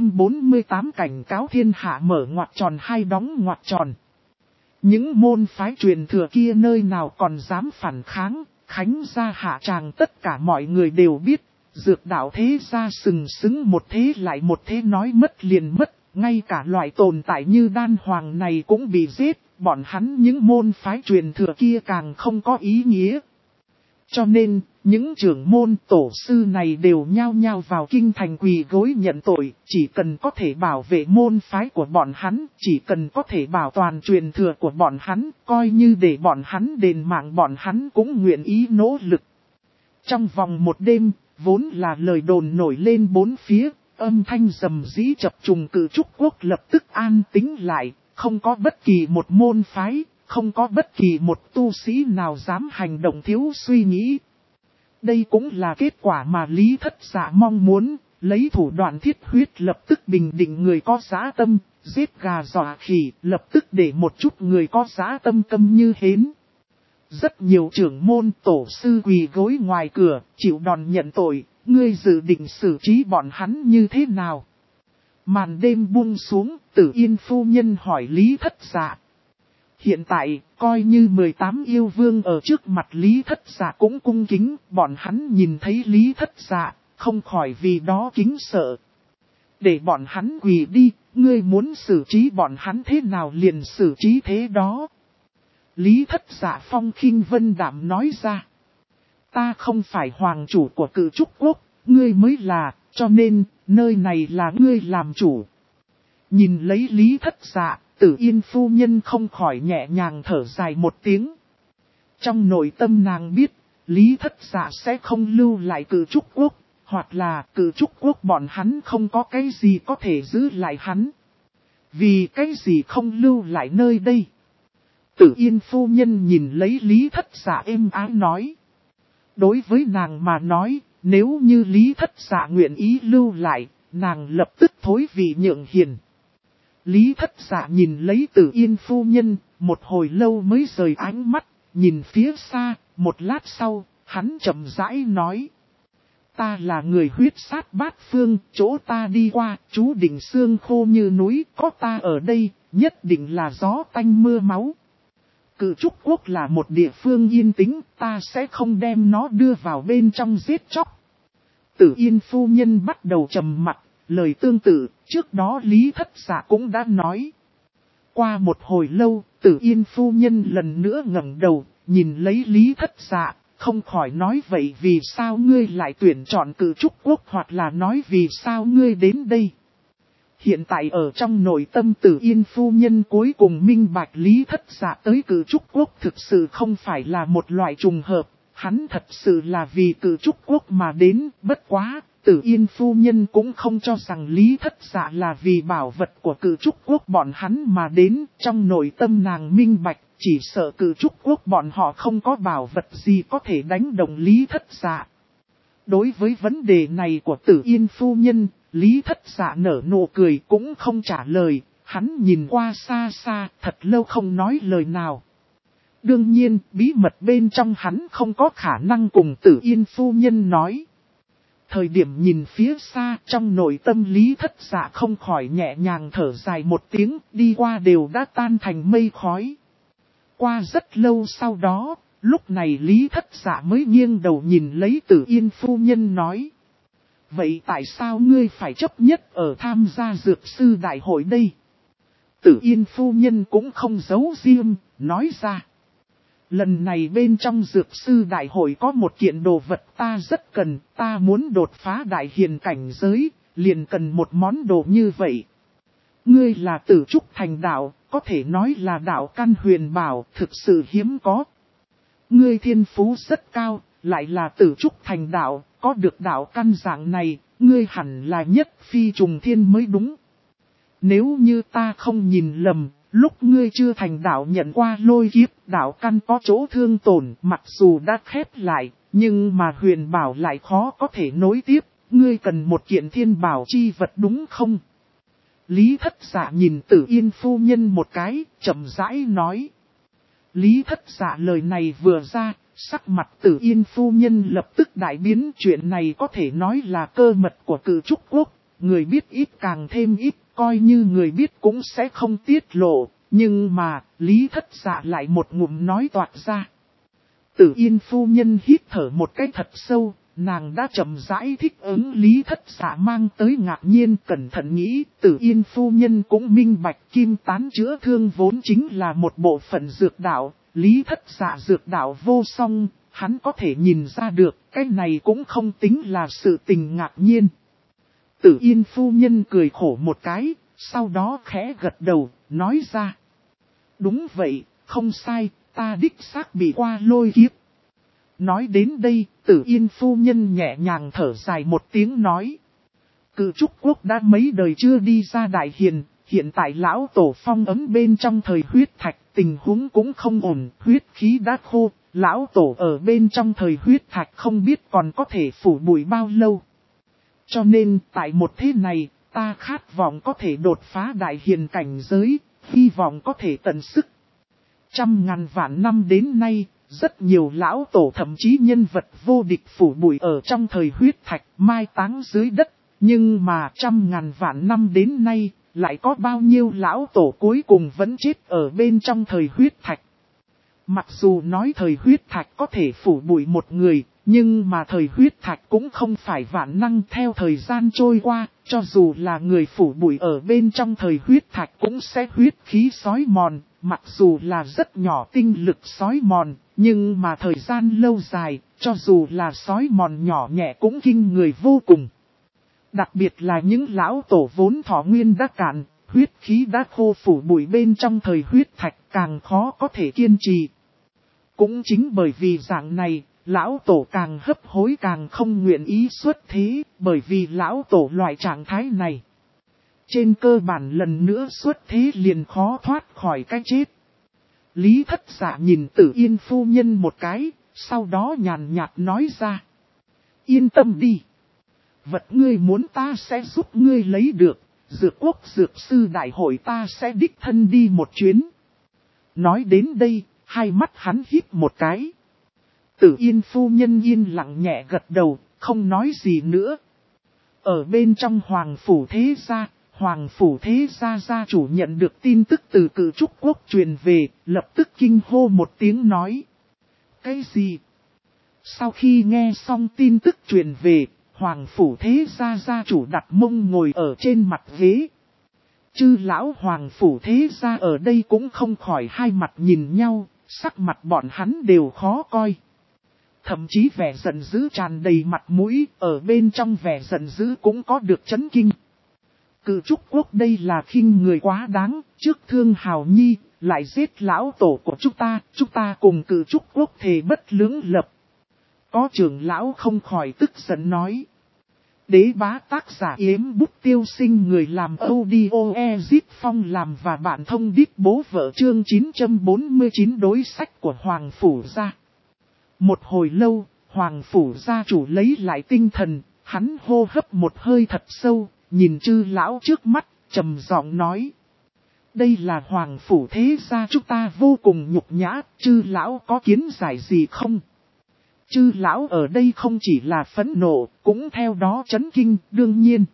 948 cảnh cáo thiên hạ mở ngoặc tròn hai đóng ngoặc tròn. Những môn phái truyền thừa kia nơi nào còn dám phản kháng, Khánh gia hạ tràng tất cả mọi người đều biết, dược đạo thế gia sừng sững một thế lại một thế nói mất liền mất, ngay cả loại tồn tại như đan hoàng này cũng bị giết. Bọn hắn những môn phái truyền thừa kia càng không có ý nghĩa. Cho nên, những trưởng môn tổ sư này đều nhao nhao vào kinh thành quỳ gối nhận tội, chỉ cần có thể bảo vệ môn phái của bọn hắn, chỉ cần có thể bảo toàn truyền thừa của bọn hắn, coi như để bọn hắn đền mạng bọn hắn cũng nguyện ý nỗ lực. Trong vòng một đêm, vốn là lời đồn nổi lên bốn phía, âm thanh rầm rĩ chập trùng Cử Trúc Quốc lập tức an tĩnh lại. Không có bất kỳ một môn phái, không có bất kỳ một tu sĩ nào dám hành động thiếu suy nghĩ. Đây cũng là kết quả mà Lý Thất Dạ mong muốn, lấy thủ đoạn thiết huyết lập tức bình định người có dã tâm, giết gà dọa khỉ, lập tức để một chút người có dã tâm câm như hến. Rất nhiều trưởng môn tổ sư quỳ gối ngoài cửa, chịu đòn nhận tội, ngươi dự định xử trí bọn hắn như thế nào? Màn đêm buông xuống, Tử Yên phu nhân hỏi Lý Thất Dạ. Hiện tại, coi như 18 yêu vương ở trước mặt Lý Thất Dạ cũng cung kính, bọn hắn nhìn thấy Lý Thất Dạ, không khỏi vì đó kính sợ. Để bọn hắn quỳ đi, ngươi muốn xử trí bọn hắn thế nào liền xử trí thế đó. Lý Thất Dạ phong khinh vân đạm nói ra. Ta không phải hoàng chủ của Cử Trúc Quốc. ngươi mới là, cho nên, nơi này là ngươi làm chủ. Nhìn lấy Lý Thất Dạ, Tử Yên phu nhân không khỏi nhẹ nhàng thở dài một tiếng. Trong nội tâm nàng biết, Lý Thất Dạ sẽ không lưu lại Cử Trúc Quốc, hoặc là Cử Trúc Quốc bọn hắn không có cái gì có thể giữ lại hắn. Vì cái gì không lưu lại nơi đây? Tử Yên phu nhân nhìn lấy Lý Thất Dạ êm ái nói. Đối với nàng mà nói, nếu như Lý Thất Dạ nguyện ý lưu lại, nàng lập tức thối vị nhượng hiền. Lý Thất Dạ nhìn lấy Tử Yên phu nhân, một hồi lâu mới rời ánh mắt, nhìn phía xa, một lát sau, hắn chậm rãi nói. Ta là người huyết sát bát phương, chỗ ta đi qua, chú định xương khô như núi, có ta ở đây, nhất định là gió tanh mưa máu. Cử Trúc Quốc là một địa phương yên tĩnh, ta sẽ không đem nó đưa vào bên trong giết chóc. Tử Yên phu nhân bắt đầu trầm mặc, lời tương tự, trước đó Lý Thất Dạ cũng đã nói. Qua một hồi lâu, Tử Yên phu nhân lần nữa ngẩng đầu, nhìn lấy Lý Thất Dạ, không khỏi nói vậy vì sao ngươi lại tuyển chọn Cử Trúc Quốc hoặc là nói vì sao ngươi đến đây. Hiện tại ở trong nội tâm Tử Yên phu nhân cuối cùng minh bạch Lý Thất Dạ tới Cử Trúc Quốc thực sự không phải là một loại trùng hợp, hắn thật sự là vì Cử Trúc Quốc mà đến, bất quá, Tử Yên phu nhân cũng không cho rằng Lý Thất Dạ là vì bảo vật của Cử Trúc Quốc bọn hắn mà đến, trong nội tâm nàng minh bạch, chỉ sợ Cử Trúc Quốc bọn họ không có bảo vật gì có thể đánh động Lý Thất Dạ. Đối với vấn đề này của Tử Yên phu nhân, Lý Thất Dạ nở nụ cười cũng không trả lời, hắn nhìn qua xa xa, thật lâu không nói lời nào. Đương nhiên, bí mật bên trong hắn không có khả năng cùng Tử Yên phu nhân nói. Thời điểm nhìn phía xa, trong nội tâm Lý Thất Dạ không khỏi nhẹ nhàng thở dài một tiếng, đi qua đều đã tan thành mây khói. Qua rất lâu sau đó, lúc này Lý Thất Dạ mới nghiêng đầu nhìn lấy Tử Yên phu nhân nói. Vậy tại sao ngươi phải chấp nhất ở tham gia dược sư đại hội đây? Tử Yên phu nhân cũng không giấu riêng, nói ra. Lần này bên trong dược sư đại hội có một kiện đồ vật ta rất cần, ta muốn đột phá đại hiền cảnh giới, liền cần một món đồ như vậy. Ngươi là Tử Trúc thành đạo, có thể nói là đạo căn huyền bảo, thực sự hiếm có. Ngươi thiên phú rất cao, lại là Tử Trúc thành đạo, có được đạo căn dạng này, ngươi hẳn là nhất phi trùng thiên mới đúng. Nếu như ta không nhìn lầm, lúc ngươi chưa thành đạo nhận qua lôi kiếp, đạo căn có chỗ thương tổn, mặc dù đã khép lại, nhưng mà huyền bảo lại khó có thể nối tiếp, ngươi cần một kiện thiên bảo chi vật đúng không? Lý Thất Dạ nhìn Tử Yên phu nhân một cái, chậm rãi nói. Lý Thất Dạ lời này vừa ra, sắc mặt Tử Yên phu nhân lập tức đại biến, chuyện này có thể nói là cơ mật của Cử Trúc Quốc, người biết ít càng thêm ít, coi như người biết cũng sẽ không tiết lộ, nhưng mà, Lý Thất Dạ lại một ngụm nói toạc ra. Tử Yên phu nhân hít thở một cái thật sâu, nàng đã chậm rãi thích ứng Lý Thất Dạ mang tới ngạc nhiên, cẩn thận nghĩ, Tử Yên phu nhân cũng minh bạch kim tán chữa thương vốn chính là một bộ phận dược đạo, Lý Thất Dạ dược đạo vô song, hắn có thể nhìn ra được, cái này cũng không tính là sự tình ngạc nhiên. Tử Yên phu nhân cười khổ một cái, sau đó khẽ gật đầu, nói ra. Đúng vậy, không sai, ta đích xác bị qua lôi kiếp. Nói đến đây, Tử Yên phu nhân nhẹ nhàng thở dài một tiếng nói. Cử Trúc Quốc đã mấy đời chưa đi ra đại hiền, hiện tại lão tổ phong ấm bên trong thời huyết thạch, tình huống cũng không ổn, huyết khí đã khô, lão tổ ở bên trong thời huyết thạch không biết còn có thể phủ bụi bao lâu. Cho nên, tại một thế này, ta khát vọng có thể đột phá đại hiền cảnh giới, hy vọng có thể tận sức. Trăm ngàn vạn năm đến nay, rất nhiều lão tổ thậm chí nhân vật vô địch phủ bụi ở trong thời huyết thạch, mai táng dưới đất. Nhưng mà trăm ngàn vạn năm đến nay, lại có bao nhiêu lão tổ cuối cùng vẫn chết ở bên trong thời huyết thạch. Mặc dù nói thời huyết thạch có thể phủ bụi một người, nhưng mà thời huyết thạch cũng không phải vạn năng theo thời gian trôi qua, cho dù là người phủ bụi ở bên trong thời huyết thạch cũng sẽ huyết khí xói mòn, mặc dù là rất nhỏ tinh lực xói mòn, nhưng mà thời gian lâu dài, cho dù là sói mòn nhỏ nhẹ cũng kinh người vô cùng. Đặc biệt là những lão tổ vốn thọ nguyên đã cạn, huyết khí đã khô phủ bụi bên trong thời huyết thạch càng khó có thể kiên trì. Cũng chính bởi vì dạng này, lão tổ càng hấp hối càng không nguyện ý xuất thế, bởi vì lão tổ loại trạng thái này. Trên cơ bản lần nữa xuất thế liền khó thoát khỏi cái chết. Lý Thất Dạ nhìn Tử Yên phu nhân một cái, sau đó nhàn nhạt nói ra. Yên tâm đi. Vật ngươi muốn ta sẽ giúp ngươi lấy được, Dược Quốc Dược Sư Đại hội ta sẽ đích thân đi một chuyến. Nói đến đây, hai mắt hắn híp một cái. Tử Yên phu nhân yên lặng nhẹ gật đầu, không nói gì nữa. Ở bên trong Hoàng Phủ Thế Gia, Hoàng Phủ Thế Gia gia chủ nhận được tin tức từ Cự Trúc Quốc truyền về, lập tức kinh hô một tiếng nói. Cái gì? Sau khi nghe xong tin tức truyền về, Hoàng Phủ Thế Gia gia chủ đặt mông ngồi ở trên mặt ghế. Chư lão Hoàng Phủ Thế Gia ở đây cũng không khỏi hai mặt nhìn nhau, sắc mặt bọn hắn đều khó coi. Thậm chí vẻ giận dữ tràn đầy mặt mũi, ở bên trong vẻ giận dữ cũng có được chấn kinh. Cự Trúc Quốc đây là khinh người quá đáng, trước thương Hào Nhi, lại giết lão tổ của chúng ta cùng Cự Trúc Quốc thề bất lưỡng lập. Có trưởng lão không khỏi tức giận nói. Đế bá tác giả Yếm Bút Tiêu Sinh người làm audio Zip Phong làm và bạn thông đít bố vợ chương 949 đối sách của Hoàng Phủ gia. Một hồi lâu, Hoàng Phủ gia chủ lấy lại tinh thần, hắn hô hấp một hơi thật sâu, nhìn chư lão trước mắt, trầm giọng nói. Đây là Hoàng Phủ Thế Gia chúng ta vô cùng nhục nhã, chư lão có kiến giải gì không? Chư lão ở đây không chỉ là phẫn nộ, cũng theo đó chấn kinh, đương nhiên.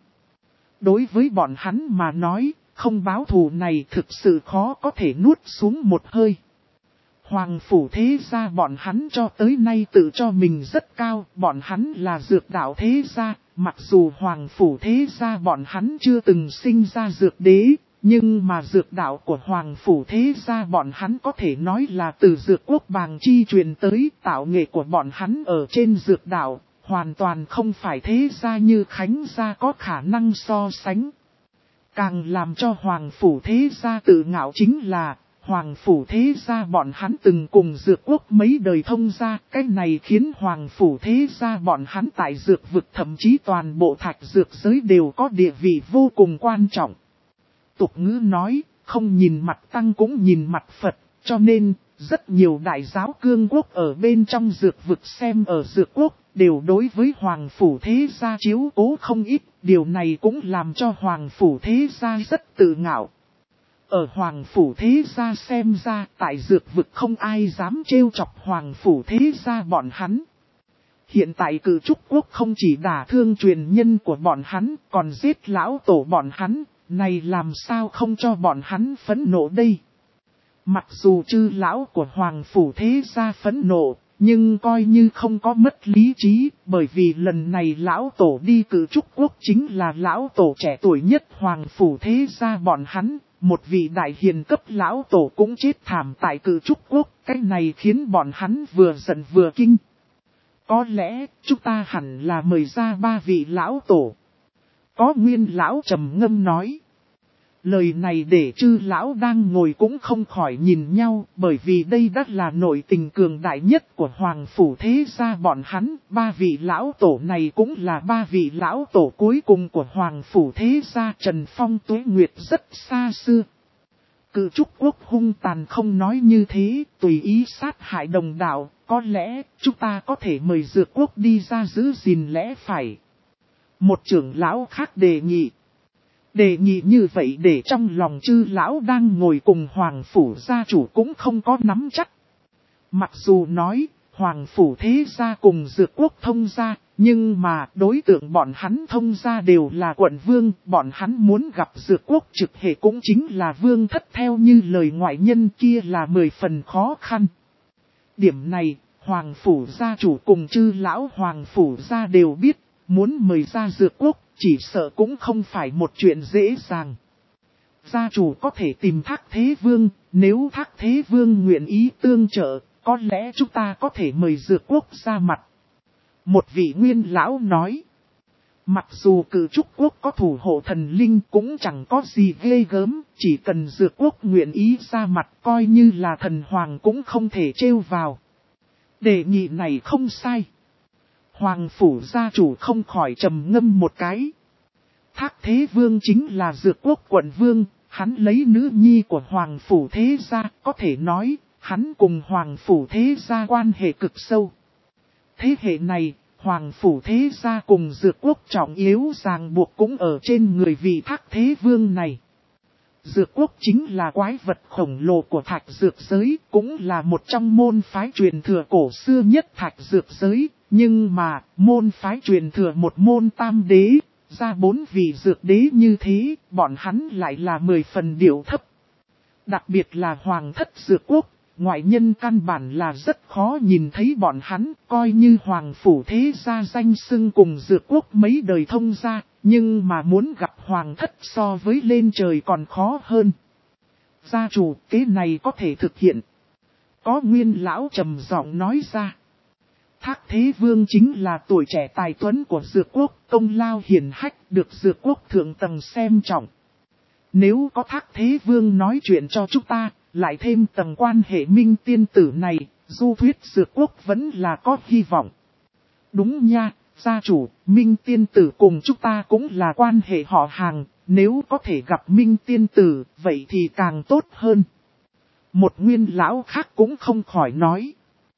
Đối với bọn hắn mà nói, không báo thù này thực sự khó có thể nuốt xuống một hơi. Hoàng Phủ Thế Gia bọn hắn cho tới nay tự cho mình rất cao, bọn hắn là dược đạo thế gia, mặc dù Hoàng Phủ Thế Gia bọn hắn chưa từng sinh ra dược đế, nhưng mà dược đạo của Hoàng Phủ Thế Gia bọn hắn có thể nói là từ dược quốc bàng chi truyền tới, tạo nghệ của bọn hắn ở trên dược đạo, hoàn toàn không phải thế gia như Khánh Gia có khả năng so sánh. Càng làm cho Hoàng Phủ Thế Gia tự ngạo chính là, Hoàng Phủ Thế Gia bọn hắn từng cùng dược quốc mấy đời thông gia, cái này khiến Hoàng Phủ Thế Gia bọn hắn tại dược vực thậm chí toàn bộ thạch dược giới đều có địa vị vô cùng quan trọng. Tục ngữ nói, không nhìn mặt tăng cũng nhìn mặt Phật, cho nên, rất nhiều đại giáo cương quốc ở bên trong dược vực xem ở dược quốc, đều đối với Hoàng Phủ Thế Gia chiếu cố không ít, điều này cũng làm cho Hoàng Phủ Thế Gia rất tự ngạo. Ở Hoàng Phủ Thế Gia xem ra, tại dược vực không ai dám trêu chọc Hoàng Phủ Thế Gia bọn hắn. Hiện tại Cự Trúc Quốc không chỉ đả thương truyền nhân của bọn hắn, còn giết lão tổ bọn hắn, này làm sao không cho bọn hắn phẫn nộ đây? Mặc dù chư lão của Hoàng Phủ Thế Gia phẫn nộ, nhưng coi như không có mất lý trí, bởi vì lần này lão tổ đi Cự Trúc Quốc chính là lão tổ trẻ tuổi nhất Hoàng Phủ Thế Gia bọn hắn, một vị đại hiền cấp lão tổ cũng chết thảm tại Cự Trúc Quốc, cái này khiến bọn hắn vừa giận vừa kinh. Có lẽ, chúng ta hẳn là mời ra ba vị lão tổ. Có Nguyên lão trầm ngâm nói. Lời này để chư lão đang ngồi cũng không khỏi nhìn nhau, bởi vì đây đã là nội tình cường đại nhất của Hoàng Phủ Thế Gia bọn hắn. Ba vị lão tổ này cũng là ba vị lão tổ cuối cùng của Hoàng Phủ Thế Gia. Trần Phong Tuế Nguyệt rất xa xưa. Cự Trúc Quốc hung tàn không nói như thế, tùy ý sát hại đồng đạo, có lẽ chúng ta có thể mời Dược Quốc đi ra giữ gìn lẽ phải. Một trưởng lão khác đề nghị. Đề nghị như vậy để trong lòng chư lão đang ngồi cùng Hoàng Phủ gia chủ cũng không có nắm chắc. Mặc dù nói, Hoàng Phủ Thế Gia cùng Dược Quốc thông gia, nhưng mà đối tượng bọn hắn thông gia đều là quận vương, bọn hắn muốn gặp Dược Quốc trực hệ cũng chính là vương thất theo như lời ngoại nhân kia là 10 phần khó khăn. Điểm này, Hoàng Phủ gia chủ cùng chư lão Hoàng Phủ gia đều biết, muốn mời ra Dược Quốc, chỉ sợ cũng không phải một chuyện dễ dàng. Gia chủ có thể tìm Thác Thế Vương, nếu Thác Thế Vương nguyện ý tương trợ, có lẽ chúng ta có thể mời Dược Quốc ra mặt. Một vị nguyên lão nói. Mặc dù Cử Trúc Quốc có thủ hộ thần linh cũng chẳng có gì ghê gớm, chỉ cần Dược Quốc nguyện ý ra mặt coi như là thần hoàng cũng không thể trêu vào. Đề nghị này không sai. Hoàng phủ gia chủ không khỏi trầm ngâm một cái. Thác Thế Vương chính là Dược Quốc quận vương, hắn lấy nữ nhi của Hoàng phủ thế gia, có thể nói, hắn cùng Hoàng phủ thế gia quan hệ cực sâu. Thế hệ này, Hoàng phủ thế gia cùng Dược Quốc trọng yếu ràng buộc cũng ở trên người vị Thác Thế Vương này. Dược Quốc chính là quái vật khổng lồ của thạch dược giới, cũng là một trong môn phái truyền thừa cổ xưa nhất thạch dược giới, nhưng mà, môn phái truyền thừa một môn tam đế, ra 4 vị dược đế như thế, bọn hắn lại là 10 phần điệu thấp. Đặc biệt là Hoàng thất Dược Quốc, ngoại nhân căn bản là rất khó nhìn thấy bọn hắn, coi như Hoàng phủ thế gia danh xưng cùng Dược Quốc mấy đời thông gia, nhưng mà muốn gặp Hoàng thất so với lên trời còn khó hơn. Gia chủ, kế này có thể thực hiện. Có nguyên lão trầm giọng nói ra. Thác Thế Vương chính là tuổi trẻ tài tuấn của Dược Quốc, công lao hiển hách được Dược Quốc thượng tầng xem trọng. Nếu có Thác Thế Vương nói chuyện cho chúng ta, lại thêm tầng quan hệ minh tiên tử này, du thuyết Dược Quốc vẫn là có hy vọng. Đúng nha, gia chủ, minh tiên tử cùng chúng ta cũng là quan hệ họ hàng, nếu có thể gặp minh tiên tử, vậy thì càng tốt hơn. Một nguyên lão khác cũng không khỏi nói.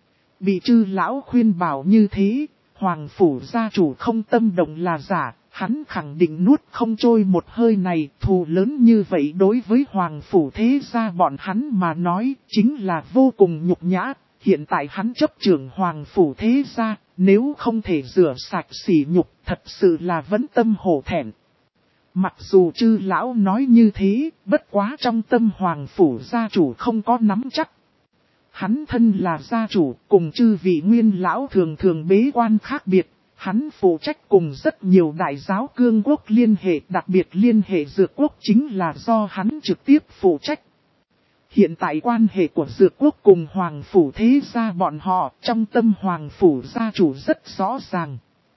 Bị chư lão khuyên bảo như thế, Hoàng phủ gia chủ không tâm động là giả, hắn khẳng định nuốt không trôi một hơi này, thù lớn như vậy đối với Hoàng phủ thế gia bọn hắn mà nói, chính là vô cùng nhục nhã. Hiện tại hắn chấp trưởng Hoàng phủ thế gia, nếu không thể rửa sạch sỉ nhục, thật sự là vẫn tâm hổ thẹn. Mặc dù chư lão nói như thế, bất quá trong tâm Hoàng phủ gia chủ không có nắm chắc. Hắn thân là gia chủ, cùng chư vị nguyên lão thường thường bế quan khác biệt, hắn phụ trách cùng rất nhiều đại giáo cương quốc liên hệ, đặc biệt liên hệ Dược Quốc chính là do hắn trực tiếp phụ trách. Hiện tại quan hệ của Dược Quốc cùng Hoàng phủ thế gia bọn họ, trong tâm Hoàng phủ gia chủ rất rõ ràng.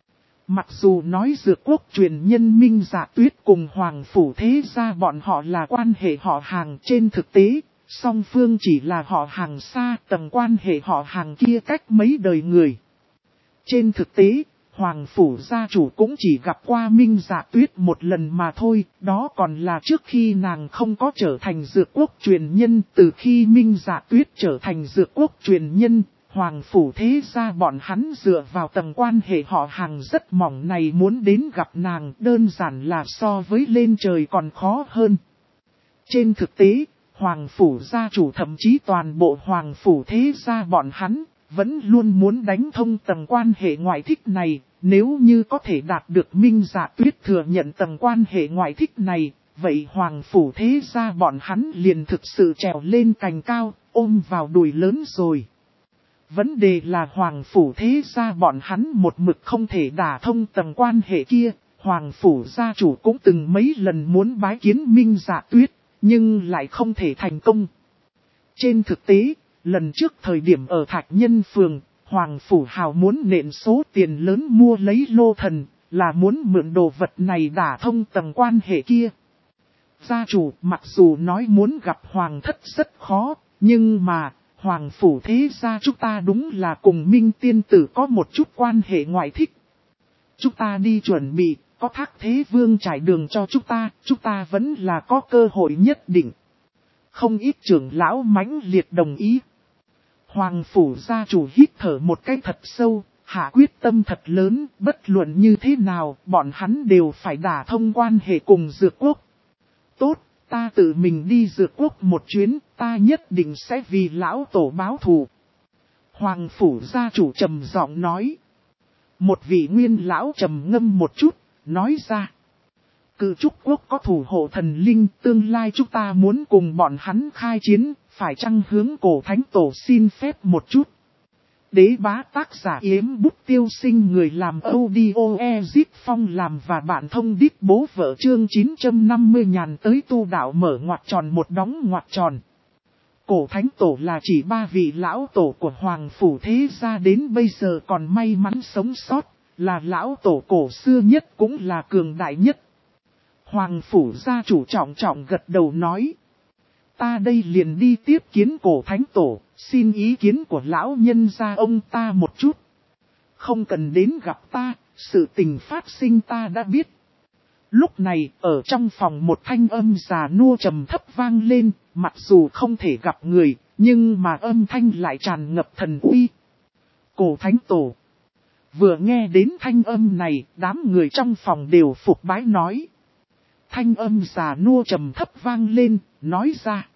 Mặc dù nói Dược Quốc truyền nhân Minh Dạ Tuyết cùng Hoàng phủ thế gia bọn họ là quan hệ họ hàng, trên thực tế, song phương chỉ là họ hàng xa, tầng quan hệ họ hàng kia cách mấy đời người. Trên thực tế, Hoàng phủ gia chủ cũng chỉ gặp qua Minh Dạ Tuyết một lần mà thôi, đó còn là trước khi nàng không có trở thành Dược Quốc truyền nhân. Từ khi Minh Dạ Tuyết trở thành Dược Quốc truyền nhân, Hoàng phủ thế gia bọn hắn dựa vào tầng quan hệ họ hàng rất mỏng này muốn đến gặp nàng đơn giản là so với lên trời còn khó hơn. Trên thực tế, Hoàng phủ gia chủ thậm chí toàn bộ Hoàng phủ thế gia bọn hắn, vẫn luôn muốn đánh thông tầng quan hệ ngoại thích này, nếu như có thể đạt được Minh Dạ Tuyết thừa nhận tầng quan hệ ngoại thích này, vậy Hoàng phủ thế gia bọn hắn liền thực sự trèo lên cành cao, ôm vào đùi lớn rồi. Vấn đề là Hoàng phủ thế gia bọn hắn một mực không thể đả thông tầng quan hệ kia, Hoàng phủ gia chủ cũng từng mấy lần muốn bái kiến Minh Dạ Tuyết, nhưng lại không thể thành công. Trên thực tế, lần trước thời điểm ở Thạch Nhân Phường, Hoàng phủ hào muốn nện số tiền lớn mua lấy lô thần, là muốn mượn đồ vật này đả thông tầng quan hệ kia. Gia chủ mặc dù nói muốn gặp Hoàng thất rất khó, nhưng mà, Hoàng phủ thế gia chúng ta đúng là cùng Minh tiên tử có một chút quan hệ ngoại thích. Chúng ta đi chuẩn bị, có Thác Thế Vương trải đường cho chúng ta vẫn là có cơ hội nhất định. Không ít trưởng lão mãnh liệt đồng ý. Hoàng phủ gia chủ hít thở một cái thật sâu, hạ quyết tâm thật lớn, bất luận như thế nào, bọn hắn đều phải đả thông quan hệ cùng Dược Quốc. Tốt, ta tự mình đi Dược Quốc một chuyến, ta nhất định sẽ vì lão tổ báo thù. Hoàng phủ gia chủ trầm giọng nói. Một vị nguyên lão trầm ngâm một chút, nói ra. Cự Trúc Quốc có thủ hộ thần linh, tương lai chúng ta muốn cùng bọn hắn khai chiến, phải chăng hướng cổ thánh tổ xin phép một chút. Đế bá tác giả yếm bút tiêu sinh, người làm audio Ezip Phong làm và bạn thông đít bố vợ chương 950 nhàn tới tu đạo mở ngoặc tròn một đóng ngoặc tròn. Cổ thánh tổ là chỉ 3 vị lão tổ của Hoàng Phủ thế gia đến bây giờ còn may mắn sống sót, là lão tổ cổ xưa nhất cũng là cường đại nhất. Hoàng Phủ gia chủ trọng gật đầu nói. Ta đây liền đi tiếp kiến cổ thánh tổ, xin ý kiến của lão nhân gia ông ta một chút. Không cần đến gặp ta, sự tình phát sinh ta đã biết. Lúc này, ở trong phòng một thanh âm già nua trầm thấp vang lên, mặc dù không thể gặp người, nhưng mà âm thanh lại tràn ngập thần uy. Cổ thánh tổ. Vừa nghe đến thanh âm này, đám người trong phòng đều phục bái nói. Thanh âm già nua trầm thấp vang lên, nói ra.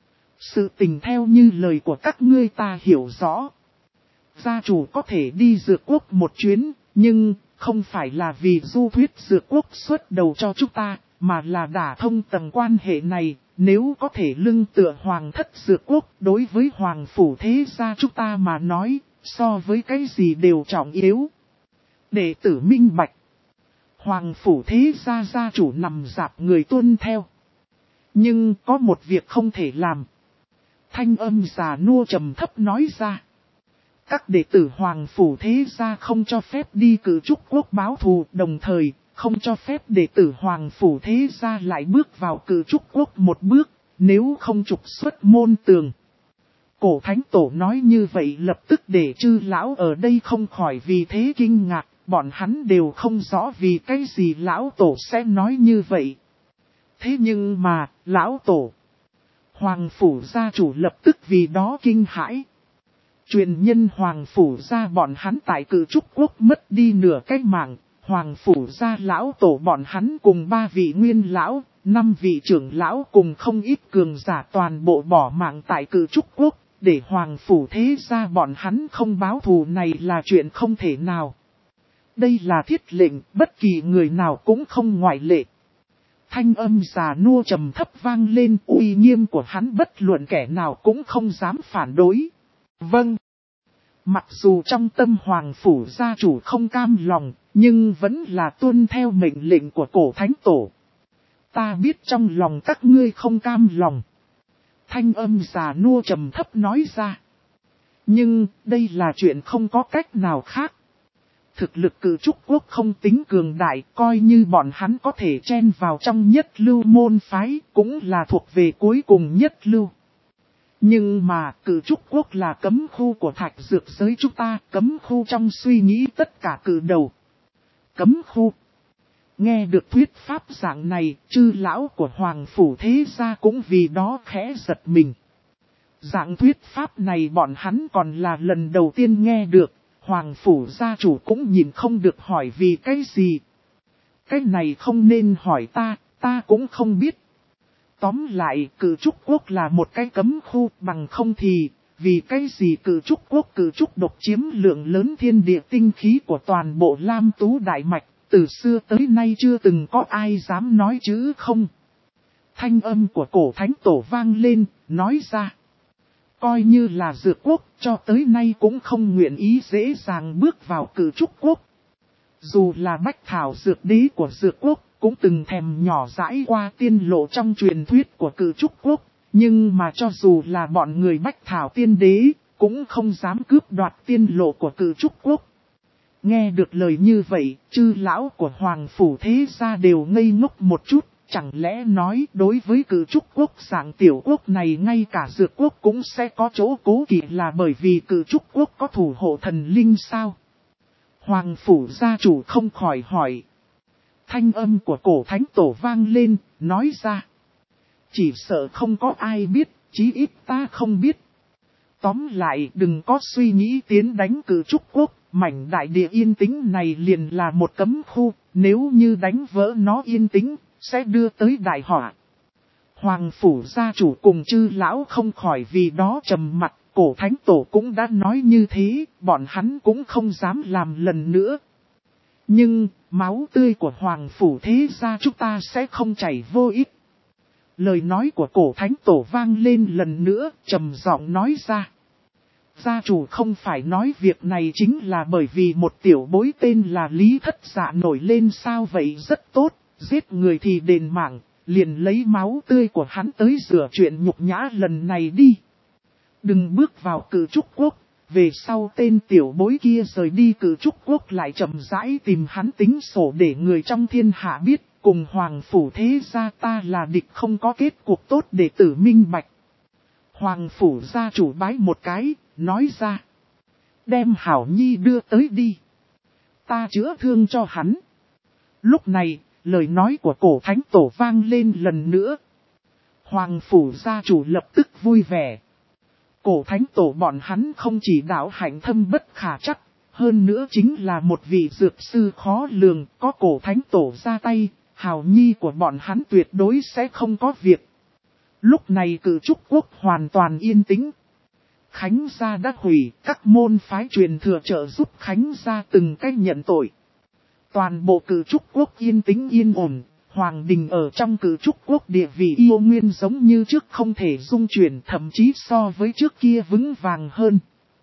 Sự tình theo như lời của các ngươi ta hiểu rõ. Gia chủ có thể đi Dược Quốc một chuyến, nhưng không phải là vì du thuyết Dược Quốc xuất đầu cho chúng ta, mà là đả thông tầng quan hệ này. Nếu có thể lưng tựa Hoàng thất Dược Quốc đối với Hoàng Phủ thế gia chúng ta mà nói, so với cái gì đều trọng yếu. Đệ tử minh bạch. Hoàng Phủ thế gia gia chủ nằm dạp người tuân theo. Nhưng có một việc không thể làm. Thanh âm già nua trầm thấp nói ra. Các đệ tử Hoàng Phủ thế gia không cho phép đi Cử Trúc Quốc báo thù, đồng thời không cho phép đệ tử Hoàng Phủ thế gia lại bước vào Cử Trúc Quốc một bước, nếu không trục xuất môn tường. Cổ thánh tổ nói như vậy lập tức để chư lão ở đây không khỏi vì thế kinh ngạc, bọn hắn đều không rõ vì cái gì lão tổ sẽ nói như vậy. Thế nhưng mà, lão tổ, Hoàng Phủ gia chủ lập tức vì đó kinh hãi. Truyền nhân Hoàng Phủ gia bọn hắn tại Cử Trúc Quốc mất đi nửa cái mạng, Hoàng Phủ gia lão tổ bọn hắn cùng 3 vị nguyên lão, 5 vị trưởng lão cùng không ít cường giả toàn bộ bỏ mạng tại Cử Trúc Quốc, để Hoàng Phủ thế gia bọn hắn không báo thù này là chuyện không thể nào. Đây là thiết lệnh, bất kỳ người nào cũng không ngoại lệ. Thanh âm già nua trầm thấp vang lên, uy nghiêm của hắn bất luận kẻ nào cũng không dám phản đối. Vâng. Mặc dù trong tâm Hoàng Phủ gia chủ không cam lòng, nhưng vẫn là tuân theo mệnh lệnh của cổ thánh tổ. Ta biết trong lòng các ngươi không cam lòng. Thanh âm già nua trầm thấp nói ra. Nhưng, đây là chuyện không có cách nào khác. Thực lực Cử Trúc Quốc không tính cường đại, coi như bọn hắn có thể chen vào trong nhất lưu môn phái, cũng là thuộc về cuối cùng nhất lưu. Nhưng mà, Cử Trúc Quốc là cấm khu của thạch dược giới chúng ta, cấm khu trong suy nghĩ tất cả cử đầu. Cấm khu. Nghe được thuyết pháp dạng này, chư lão của Hoàng Phủ thế gia cũng vì đó khẽ giật mình. Dạng thuyết pháp này bọn hắn còn là lần đầu tiên nghe được, Hoàng Phủ gia chủ cũng nhìn không được hỏi vì cái gì. Cái này không nên hỏi ta cũng không biết. Tóm lại, Cử Trúc Quốc là một cái cấm khu, bằng không thì, vì cái gì Cử Trúc Quốc Cử Trúc độc chiếm lượng lớn thiên địa tinh khí của toàn bộ Lam Tú Đại Mạch, từ xưa tới nay chưa từng có ai dám nói chữ không. Thanh âm của cổ thánh tổ vang lên, nói ra. Coi như là Dược Quốc, cho tới nay cũng không nguyện ý dễ dàng bước vào Cử Trúc Quốc. Dù là Bách Thảo Dược Đế của Dược Quốc, cũng từng thèm nhỏ dãi qua tiên lộ trong truyền thuyết của Cử Trúc Quốc, nhưng mà cho dù là bọn người Bách Thảo Tiên Đế, cũng không dám cướp đoạt tiên lộ của Cử Trúc Quốc. Nghe được lời như vậy, chư lão của Hoàng Phủ thế gia đều ngây ngốc một chút, chẳng lẽ nói đối với Cử Trúc Quốc dạng tiểu quốc này ngay cả Dược Quốc cũng sẽ có chỗ cố kỵ là bởi vì Cử Trúc Quốc có thủ hộ thần linh sao? Hoàng Phủ gia chủ không khỏi hỏi. Thanh âm của cổ thánh tổ vang lên, nói ra. Chỉ sợ không có ai biết, chí ít ta không biết. Tóm lại đừng có suy nghĩ tiến đánh Cử Trúc Quốc, mảnh đại địa yên tĩnh này liền là một cấm khu, nếu như đánh vỡ nó yên tĩnh, sẽ đưa tới đại họa. Hoàng Phủ gia chủ cùng chư lão không khỏi vì đó trầm mặt, cổ thánh tổ cũng đã nói như thế, bọn hắn cũng không dám làm lần nữa. Nhưng, máu tươi của Hoàng Phủ thế gia chúng ta sẽ không chảy vô ích. Lời nói của cổ thánh tổ vang lên lần nữa, trầm giọng nói ra. Gia chủ không phải nói việc này chính là bởi vì một tiểu bối tên là Lý Thất Dạ nổi lên sao vậy rất tốt, giết người thì đền mạng, liền lấy máu tươi của hắn tới rửa chuyện nhục nhã lần này đi. Đừng bước vào Cử Trúc Quốc, về sau tên tiểu bối kia rời đi Cử Trúc Quốc lại chậm rãi tìm hắn tính sổ để người trong thiên hạ biết, cùng Hoàng Phủ thế gia ta là địch không có kết cuộc tốt để tử minh bạch. Hoàng Phủ gia chủ bái một cái, nói ra. Đem Hảo Nhi đưa tới đi. Ta chữa thương cho hắn. Lúc này, lời nói của cổ thánh tổ vang lên lần nữa. Hoàng Phủ gia chủ lập tức vui vẻ. Cổ thánh tổ bọn hắn không chỉ đạo hạnh thâm bất khả trắc, hơn nữa chính là một vị dược sư khó lường, có cổ thánh tổ ra tay, Hảo Nhi của bọn hắn tuyệt đối sẽ không có việc. Lúc này Cử Trúc Quốc hoàn toàn yên tĩnh. Khánh gia đã hủy, các môn phái truyền thừa trợ giúp Khánh gia từng cách nhận tội. Toàn bộ Cử Trúc Quốc yên tĩnh yên ổn, Hoàng đình ở trong Cử Trúc Quốc địa vị yêu nguyên giống như trước không thể dung chuyển, thậm chí so với trước kia vững vàng hơn.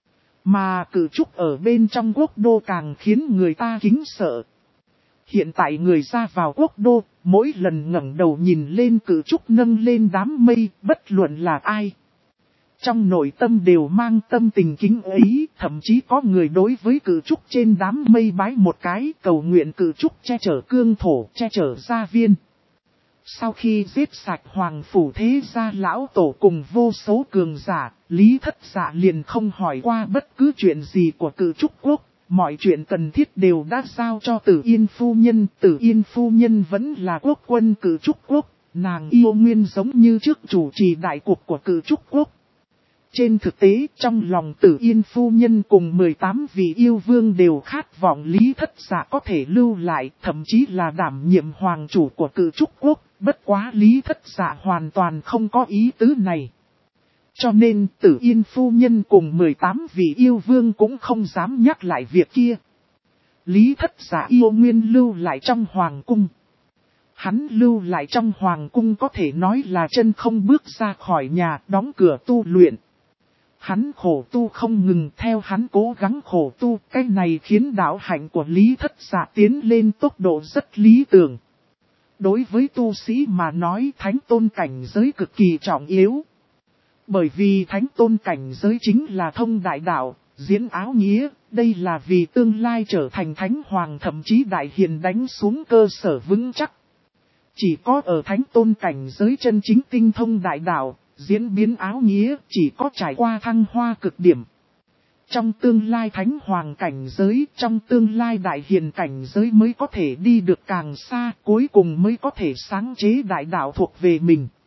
Mà Cử Trúc ở bên trong quốc đô càng khiến người ta kính sợ. Hiện tại người ra vào quốc đô, mỗi lần ngẩng đầu nhìn lên Cử Trúc nâng lên đám mây, bất luận là ai. Trong nội tâm đều mang tâm tình kính ấy, thậm chí có người đối với Cử Trúc trên đám mây bái một cái, cầu nguyện Cử Trúc che chở cương thổ, che chở gia viên. Sau khi giết sạch Hoàng Phủ thế gia lão tổ cùng vô số cường giả, Lý Thất Dạ liền không hỏi qua bất cứ chuyện gì của Cử Trúc Quốc. Mọi chuyện cần thiết đều đã giao cho Tử Yên phu nhân. Tử Yên phu nhân vẫn là quốc quân Cử Trúc Quốc, nàng yêu nguyên giống như trước chủ trì đại cuộc của Cử Trúc Quốc. Trên thực tế, trong lòng Tử Yên phu nhân cùng 18 vị yêu vương đều khát vọng Lý Thất Dạ có thể lưu lại, thậm chí là đảm nhiệm hoàng chủ của Cử Trúc Quốc, bất quá Lý Thất Dạ hoàn toàn không có ý tứ này. Cho nên Tử Yên phu nhân cùng 18 vị yêu vương cũng không dám nhắc lại việc kia. Lý Thất Dạ yêu nguyên lưu lại trong hoàng cung. Hắn lưu lại trong hoàng cung có thể nói là chân không bước ra khỏi nhà, đóng cửa tu luyện. Hắn khổ tu không ngừng, theo hắn cố gắng khổ tu, cái này khiến đạo hạnh của Lý Thất Dạ tiến lên tốc độ rất lý tưởng. Đối với tu sĩ mà nói, thánh tôn cảnh giới cực kỳ trọng yếu. Bởi vì thánh tôn cảnh giới chính là thông đại đạo, diễn áo nghĩa, đây là vì tương lai trở thành thánh hoàng thậm chí đại hiền đánh xuống cơ sở vững chắc. Chỉ có ở thánh tôn cảnh giới chân chính tinh thông đại đạo, diễn biến áo nghĩa, chỉ có trải qua thăng hoa cực điểm. Trong tương lai thánh hoàng cảnh giới, trong tương lai đại hiền cảnh giới mới có thể đi được càng xa, cuối cùng mới có thể sáng chế đại đạo thuộc về mình.